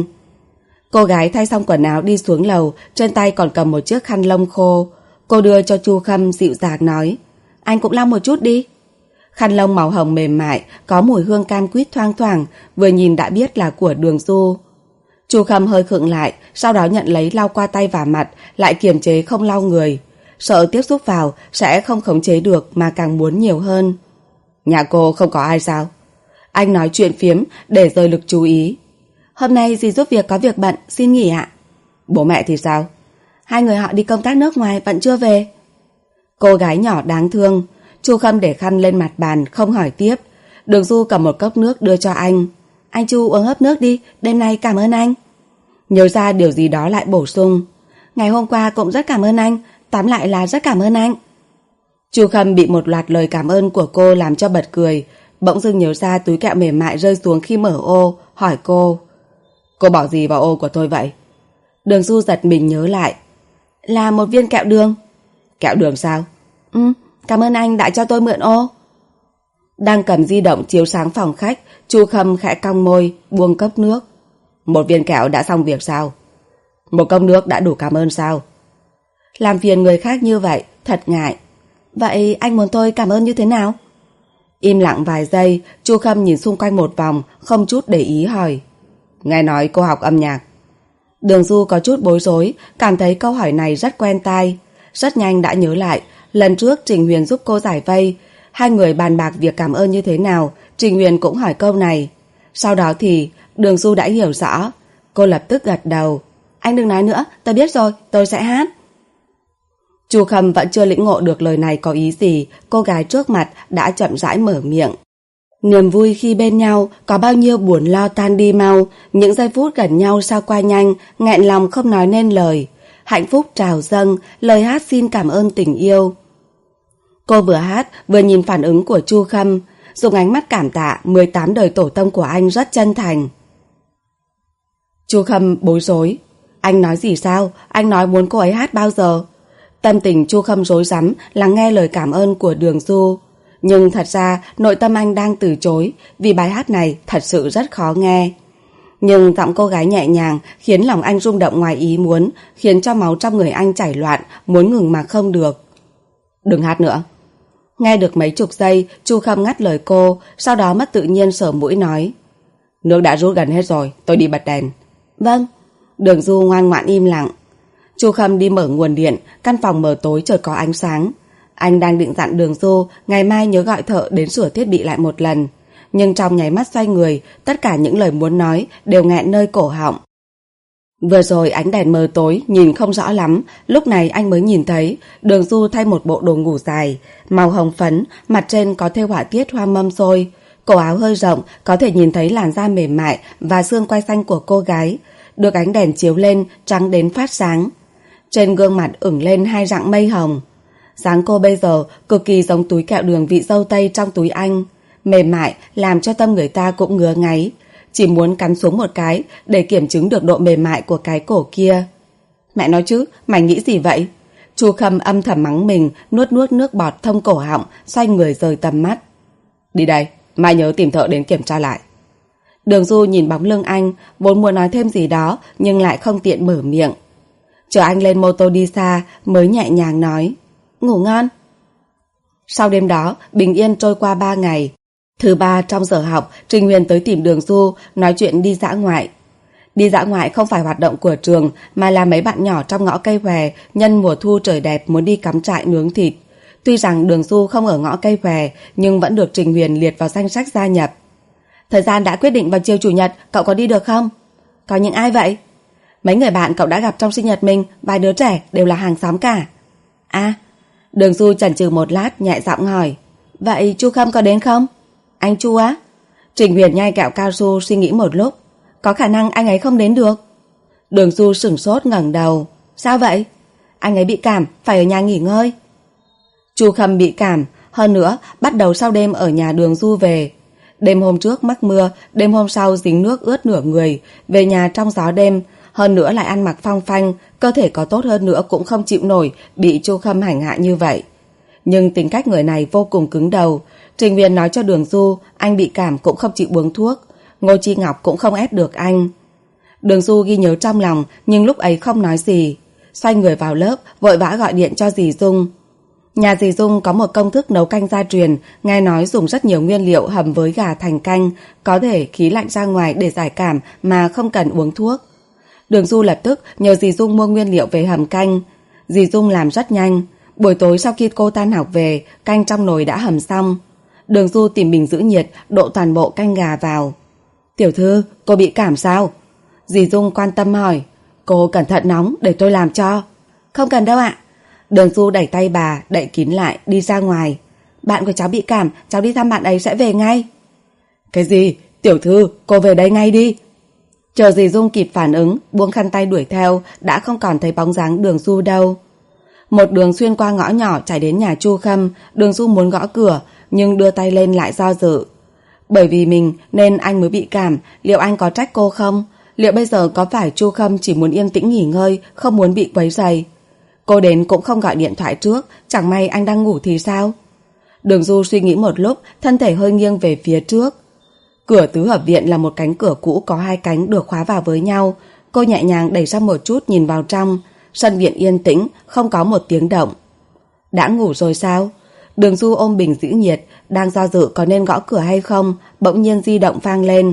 Cô gái thay xong quần áo đi xuống lầu, trên tay còn cầm một chiếc khăn lông khô. Cô đưa cho Chu Khâm dịu dàng nói, anh cũng lau một chút đi. Khăn lông màu hồng mềm mại, có mùi hương cam quýt thoang thoảng, vừa nhìn đã biết là của Đường Du. Chu Khâm hơi khựng lại, sau đó nhận lấy lau qua tay và mặt, lại kiềm chế không lau người. Sợ tiếp xúc vào sẽ không khống chế được mà càng muốn nhiều hơn. Nhà cô không có ai sao? Anh nói chuyện phiếm để rời lực chú ý. Hôm nay dì giúp việc có việc bận, xin nghỉ ạ. Bố mẹ thì sao? Hai người họ đi công tác nước ngoài vẫn chưa về. Cô gái nhỏ đáng thương. Chu Khâm để khăn lên mặt bàn, không hỏi tiếp. Đường Du cầm một cốc nước đưa cho anh. Anh Chu uống hớp nước đi, đêm nay cảm ơn anh. Nhớ ra điều gì đó lại bổ sung. Ngày hôm qua cũng rất cảm ơn anh, tóm lại là rất cảm ơn anh. Chu Khâm bị một loạt lời cảm ơn của cô làm cho bật cười. Bỗng dưng nhớ ra túi kẹo mềm mại rơi xuống khi mở ô, hỏi cô. Cô bỏ gì vào ô của tôi vậy? Đường Du giật mình nhớ lại. Là một viên kẹo đường. Kẹo đường sao? Ừ, cảm ơn anh đã cho tôi mượn ô. Đang cầm di động chiếu sáng phòng khách, Chu Khâm khẽ cong môi, buông cốc nước. Một viên kẹo đã xong việc sao? Một cốc nước đã đủ cảm ơn sao? Làm phiền người khác như vậy, thật ngại. Vậy anh muốn tôi cảm ơn như thế nào? Im lặng vài giây, Chu Khâm nhìn xung quanh một vòng, không chút để ý hỏi. Nghe nói cô học âm nhạc. Đường Du có chút bối rối, cảm thấy câu hỏi này rất quen tai. Rất nhanh đã nhớ lại, lần trước Trình Huyền giúp cô giải vây. Hai người bàn bạc việc cảm ơn như thế nào, Trình Huyền cũng hỏi câu này. Sau đó thì Đường Du đã hiểu rõ. Cô lập tức gật đầu. Anh đừng nói nữa, tôi biết rồi, tôi sẽ hát. Chu Khâm vẫn chưa lĩnh ngộ được lời này có ý gì, cô gái trước mặt đã chậm rãi mở miệng. Niềm vui khi bên nhau, có bao nhiêu buồn lo tan đi mau, những giây phút gần nhau sao qua nhanh, nghẹn lòng không nói nên lời. Hạnh phúc trào dâng, lời hát xin cảm ơn tình yêu. Cô vừa hát vừa nhìn phản ứng của Chu Khâm, dùng ánh mắt cảm tạ mười tám đời tổ tông của anh rất chân thành. Chu Khâm bối rối. Anh nói gì sao? Anh nói muốn cô ấy hát bao giờ? Tâm tình Chu Khâm rối rắm lắng nghe lời cảm ơn của Đường Du. Nhưng thật ra nội tâm anh đang từ chối, vì bài hát này thật sự rất khó nghe. Nhưng giọng cô gái nhẹ nhàng khiến lòng anh rung động ngoài ý muốn, khiến cho máu trong người anh chảy loạn, muốn ngừng mà không được. Đừng hát nữa. Nghe được mấy chục giây, Chu Khâm ngắt lời cô, sau đó mất tự nhiên sờ mũi nói. Nước đã rút gần hết rồi, tôi đi bật đèn. Vâng. Đường Du ngoan ngoãn im lặng. Chu Khâm đi mở nguồn điện, căn phòng mờ tối chợt có ánh sáng. Anh đang định dặn Đường Du ngày mai nhớ gọi thợ đến sửa thiết bị lại một lần. Nhưng trong nháy mắt xoay người, tất cả những lời muốn nói đều nghẹn nơi cổ họng. Vừa rồi ánh đèn mờ tối, nhìn không rõ lắm, lúc này anh mới nhìn thấy Đường Du thay một bộ đồ ngủ dài, màu hồng phấn, mặt trên có thêu họa tiết hoa mâm xôi. Cổ áo hơi rộng, có thể nhìn thấy làn da mềm mại và xương quai xanh của cô gái, được ánh đèn chiếu lên trắng đến phát sáng. Trên gương mặt ửng lên hai rặng mây hồng. Dáng cô bây giờ cực kỳ giống túi kẹo đường vị dâu tây trong túi anh, mềm mại làm cho tâm người ta cũng ngứa ngáy, chỉ muốn cắn xuống một cái để kiểm chứng được độ mềm mại của cái cổ kia. Mẹ nói chứ, mày nghĩ gì vậy? Chu Khâm âm thầm mắng mình, nuốt nuốt nước bọt thông cổ họng, xoay người rời tầm mắt. Đi đây, mai nhớ tìm thợ đến kiểm tra lại. Đường Du nhìn bóng lưng anh, vốn muốn nói thêm gì đó nhưng lại không tiện mở miệng. Chờ anh lên mô tô đi xa mới nhẹ nhàng nói. Ngủ ngon. Sau đêm đó, bình yên trôi qua ba ngày. Thứ ba trong giờ học, Trình Huyền tới tìm Đường Du nói chuyện đi dã ngoại. Đi dã ngoại không phải hoạt động của trường, mà là mấy bạn nhỏ trong ngõ cây hòe nhân mùa thu trời đẹp muốn đi cắm trại nướng thịt. Tuy rằng Đường Du không ở ngõ cây hòe, nhưng vẫn được Trình Huyền liệt vào danh sách gia nhập. Thời gian đã quyết định vào chiều chủ nhật, cậu có đi được không? Có những ai vậy? Mấy người bạn cậu đã gặp trong sinh nhật mình, vài đứa trẻ đều là hàng xóm cả. À, Đường Du chần chừ một lát nhẹ giọng hỏi. Vậy Chu Khâm có đến không? Anh Chu á? Trình Huyền nhai kẹo cao su suy nghĩ một lúc. Có khả năng anh ấy không đến được. Đường Du sửng sốt ngẩng đầu. Sao vậy? Anh ấy bị cảm, phải ở nhà nghỉ ngơi. Chu Khâm bị cảm, hơn nữa bắt đầu sau đêm ở nhà Đường Du về. Đêm hôm trước mắc mưa, đêm hôm sau dính nước ướt nửa người, về nhà trong gió đêm, hơn nữa lại ăn mặc phong phanh, cơ thể có tốt hơn nữa cũng không chịu nổi bị Chu Khâm hành hạ như vậy. Nhưng tính cách người này vô cùng cứng đầu. Trình Huyền nói cho Đường Du anh bị cảm cũng không chịu uống thuốc, Ngô Chi Ngọc cũng không ép được anh. Đường Du ghi nhớ trong lòng nhưng lúc ấy không nói gì. Xoay người vào lớp, vội vã gọi điện cho dì Dung. Nhà dì Dung có một công thức nấu canh gia truyền, nghe nói dùng rất nhiều nguyên liệu hầm với gà thành canh, có thể khí lạnh ra ngoài để giải cảm mà không cần uống thuốc. Đường Du lập tức nhờ dì Dung mua nguyên liệu về hầm canh. Dì Dung làm rất nhanh. Buổi tối sau khi cô tan học về, canh trong nồi đã hầm xong. Đường Du tìm bình giữ nhiệt, đổ toàn bộ canh gà vào. Tiểu thư, cô bị cảm sao? Dì Dung quan tâm hỏi. Cô cẩn thận nóng để tôi làm cho. Không cần đâu ạ. Đường Du đẩy tay bà, đậy kín lại, đi ra ngoài. Bạn của cháu bị cảm, cháu đi thăm bạn ấy sẽ về ngay. Cái gì? Tiểu thư, cô về đây ngay đi. Chờ dì Dung kịp phản ứng, buông khăn tay đuổi theo, đã không còn thấy bóng dáng Đường Du đâu. Một đường xuyên qua ngõ nhỏ chạy đến nhà Chu Khâm. Đường Du muốn gõ cửa, nhưng đưa tay lên lại do dự. Bởi vì mình nên anh mới bị cảm, liệu anh có trách cô không? Liệu bây giờ có phải Chu Khâm chỉ muốn yên tĩnh nghỉ ngơi, không muốn bị quấy rầy? Cô đến cũng không gọi điện thoại trước, chẳng may anh đang ngủ thì sao? Đường Du suy nghĩ một lúc, thân thể hơi nghiêng về phía trước. Cửa tứ hợp viện là một cánh cửa cũ có hai cánh được khóa vào với nhau. Cô nhẹ nhàng đẩy ra một chút nhìn vào trong. Sân viện yên tĩnh, không có một tiếng động. Đã ngủ rồi sao? Đường Du ôm bình giữ nhiệt, đang do dự có nên gõ cửa hay không, bỗng nhiên di động vang lên.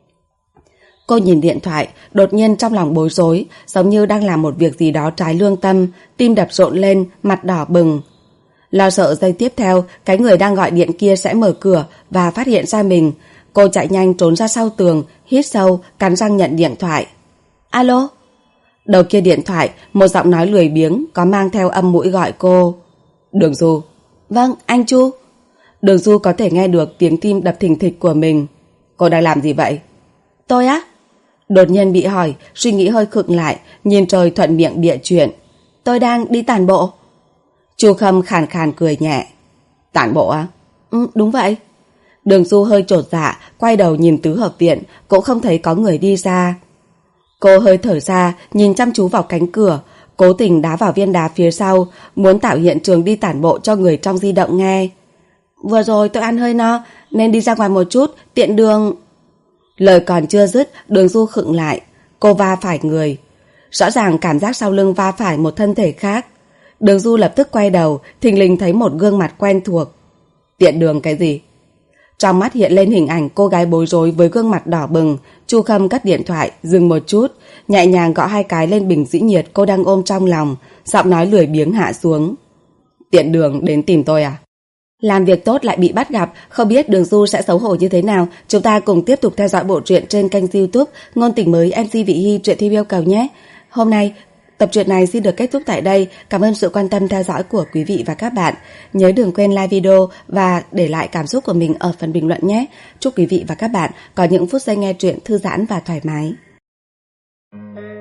Cô nhìn điện thoại, đột nhiên trong lòng bối rối, giống như đang làm một việc gì đó trái lương tâm, tim đập rộn lên, mặt đỏ bừng. Lo sợ giây tiếp theo, cái người đang gọi điện kia sẽ mở cửa và phát hiện ra mình. Cô chạy nhanh trốn ra sau tường, hít sâu, cắn răng nhận điện thoại. Alo? Đầu kia điện thoại, một giọng nói lười biếng có mang theo âm mũi gọi cô. Đường Du. Vâng, anh Chu. Đường Du có thể nghe được tiếng tim đập thình thịch của mình. Cô đang làm gì vậy? Tôi á? Đột nhiên bị hỏi, suy nghĩ hơi khựng lại, nhìn trời thuận miệng bịa chuyện. Tôi đang đi tản bộ. Chu Khâm khàn khàn cười nhẹ. Tản bộ á? Ừ, đúng vậy. Đường Du hơi chột dạ, quay đầu nhìn tứ hợp viện, cũng không thấy có người đi ra. Cô hơi thở ra, nhìn chăm chú vào cánh cửa, cố tình đá vào viên đá phía sau, muốn tạo hiện trường đi tản bộ cho người trong di động nghe. Vừa rồi tôi ăn hơi no, nên đi ra ngoài một chút, tiện đường... Lời còn chưa dứt, Đường Du khựng lại. Cô va phải người. Rõ ràng cảm giác sau lưng va phải một thân thể khác. Đường Du lập tức quay đầu, thình lình thấy một gương mặt quen thuộc. Tiện đường cái gì? Trong mắt hiện lên hình ảnh cô gái bối rối với gương mặt đỏ bừng. Chu Khâm cất điện thoại, dừng một chút, nhẹ nhàng gõ hai cái lên bình giữ nhiệt cô đang ôm trong lòng, giọng nói lười biếng hạ xuống. Tiện đường đến tìm tôi à? Làm việc tốt lại bị bắt gặp, không biết Đường Du sẽ xấu hổ như thế nào. Chúng ta cùng tiếp tục theo dõi bộ truyện trên kênh YouTube Ngôn Tình Mới em xê Vị Hy truyện thi yêu cầu nhé. Hôm nay tập truyện này xin được kết thúc tại đây. Cảm ơn sự quan tâm theo dõi của quý vị và các bạn. Nhớ đừng quên like video và để lại cảm xúc của mình ở phần bình luận nhé. Chúc quý vị và các bạn có những phút giây nghe truyện thư giãn và thoải mái.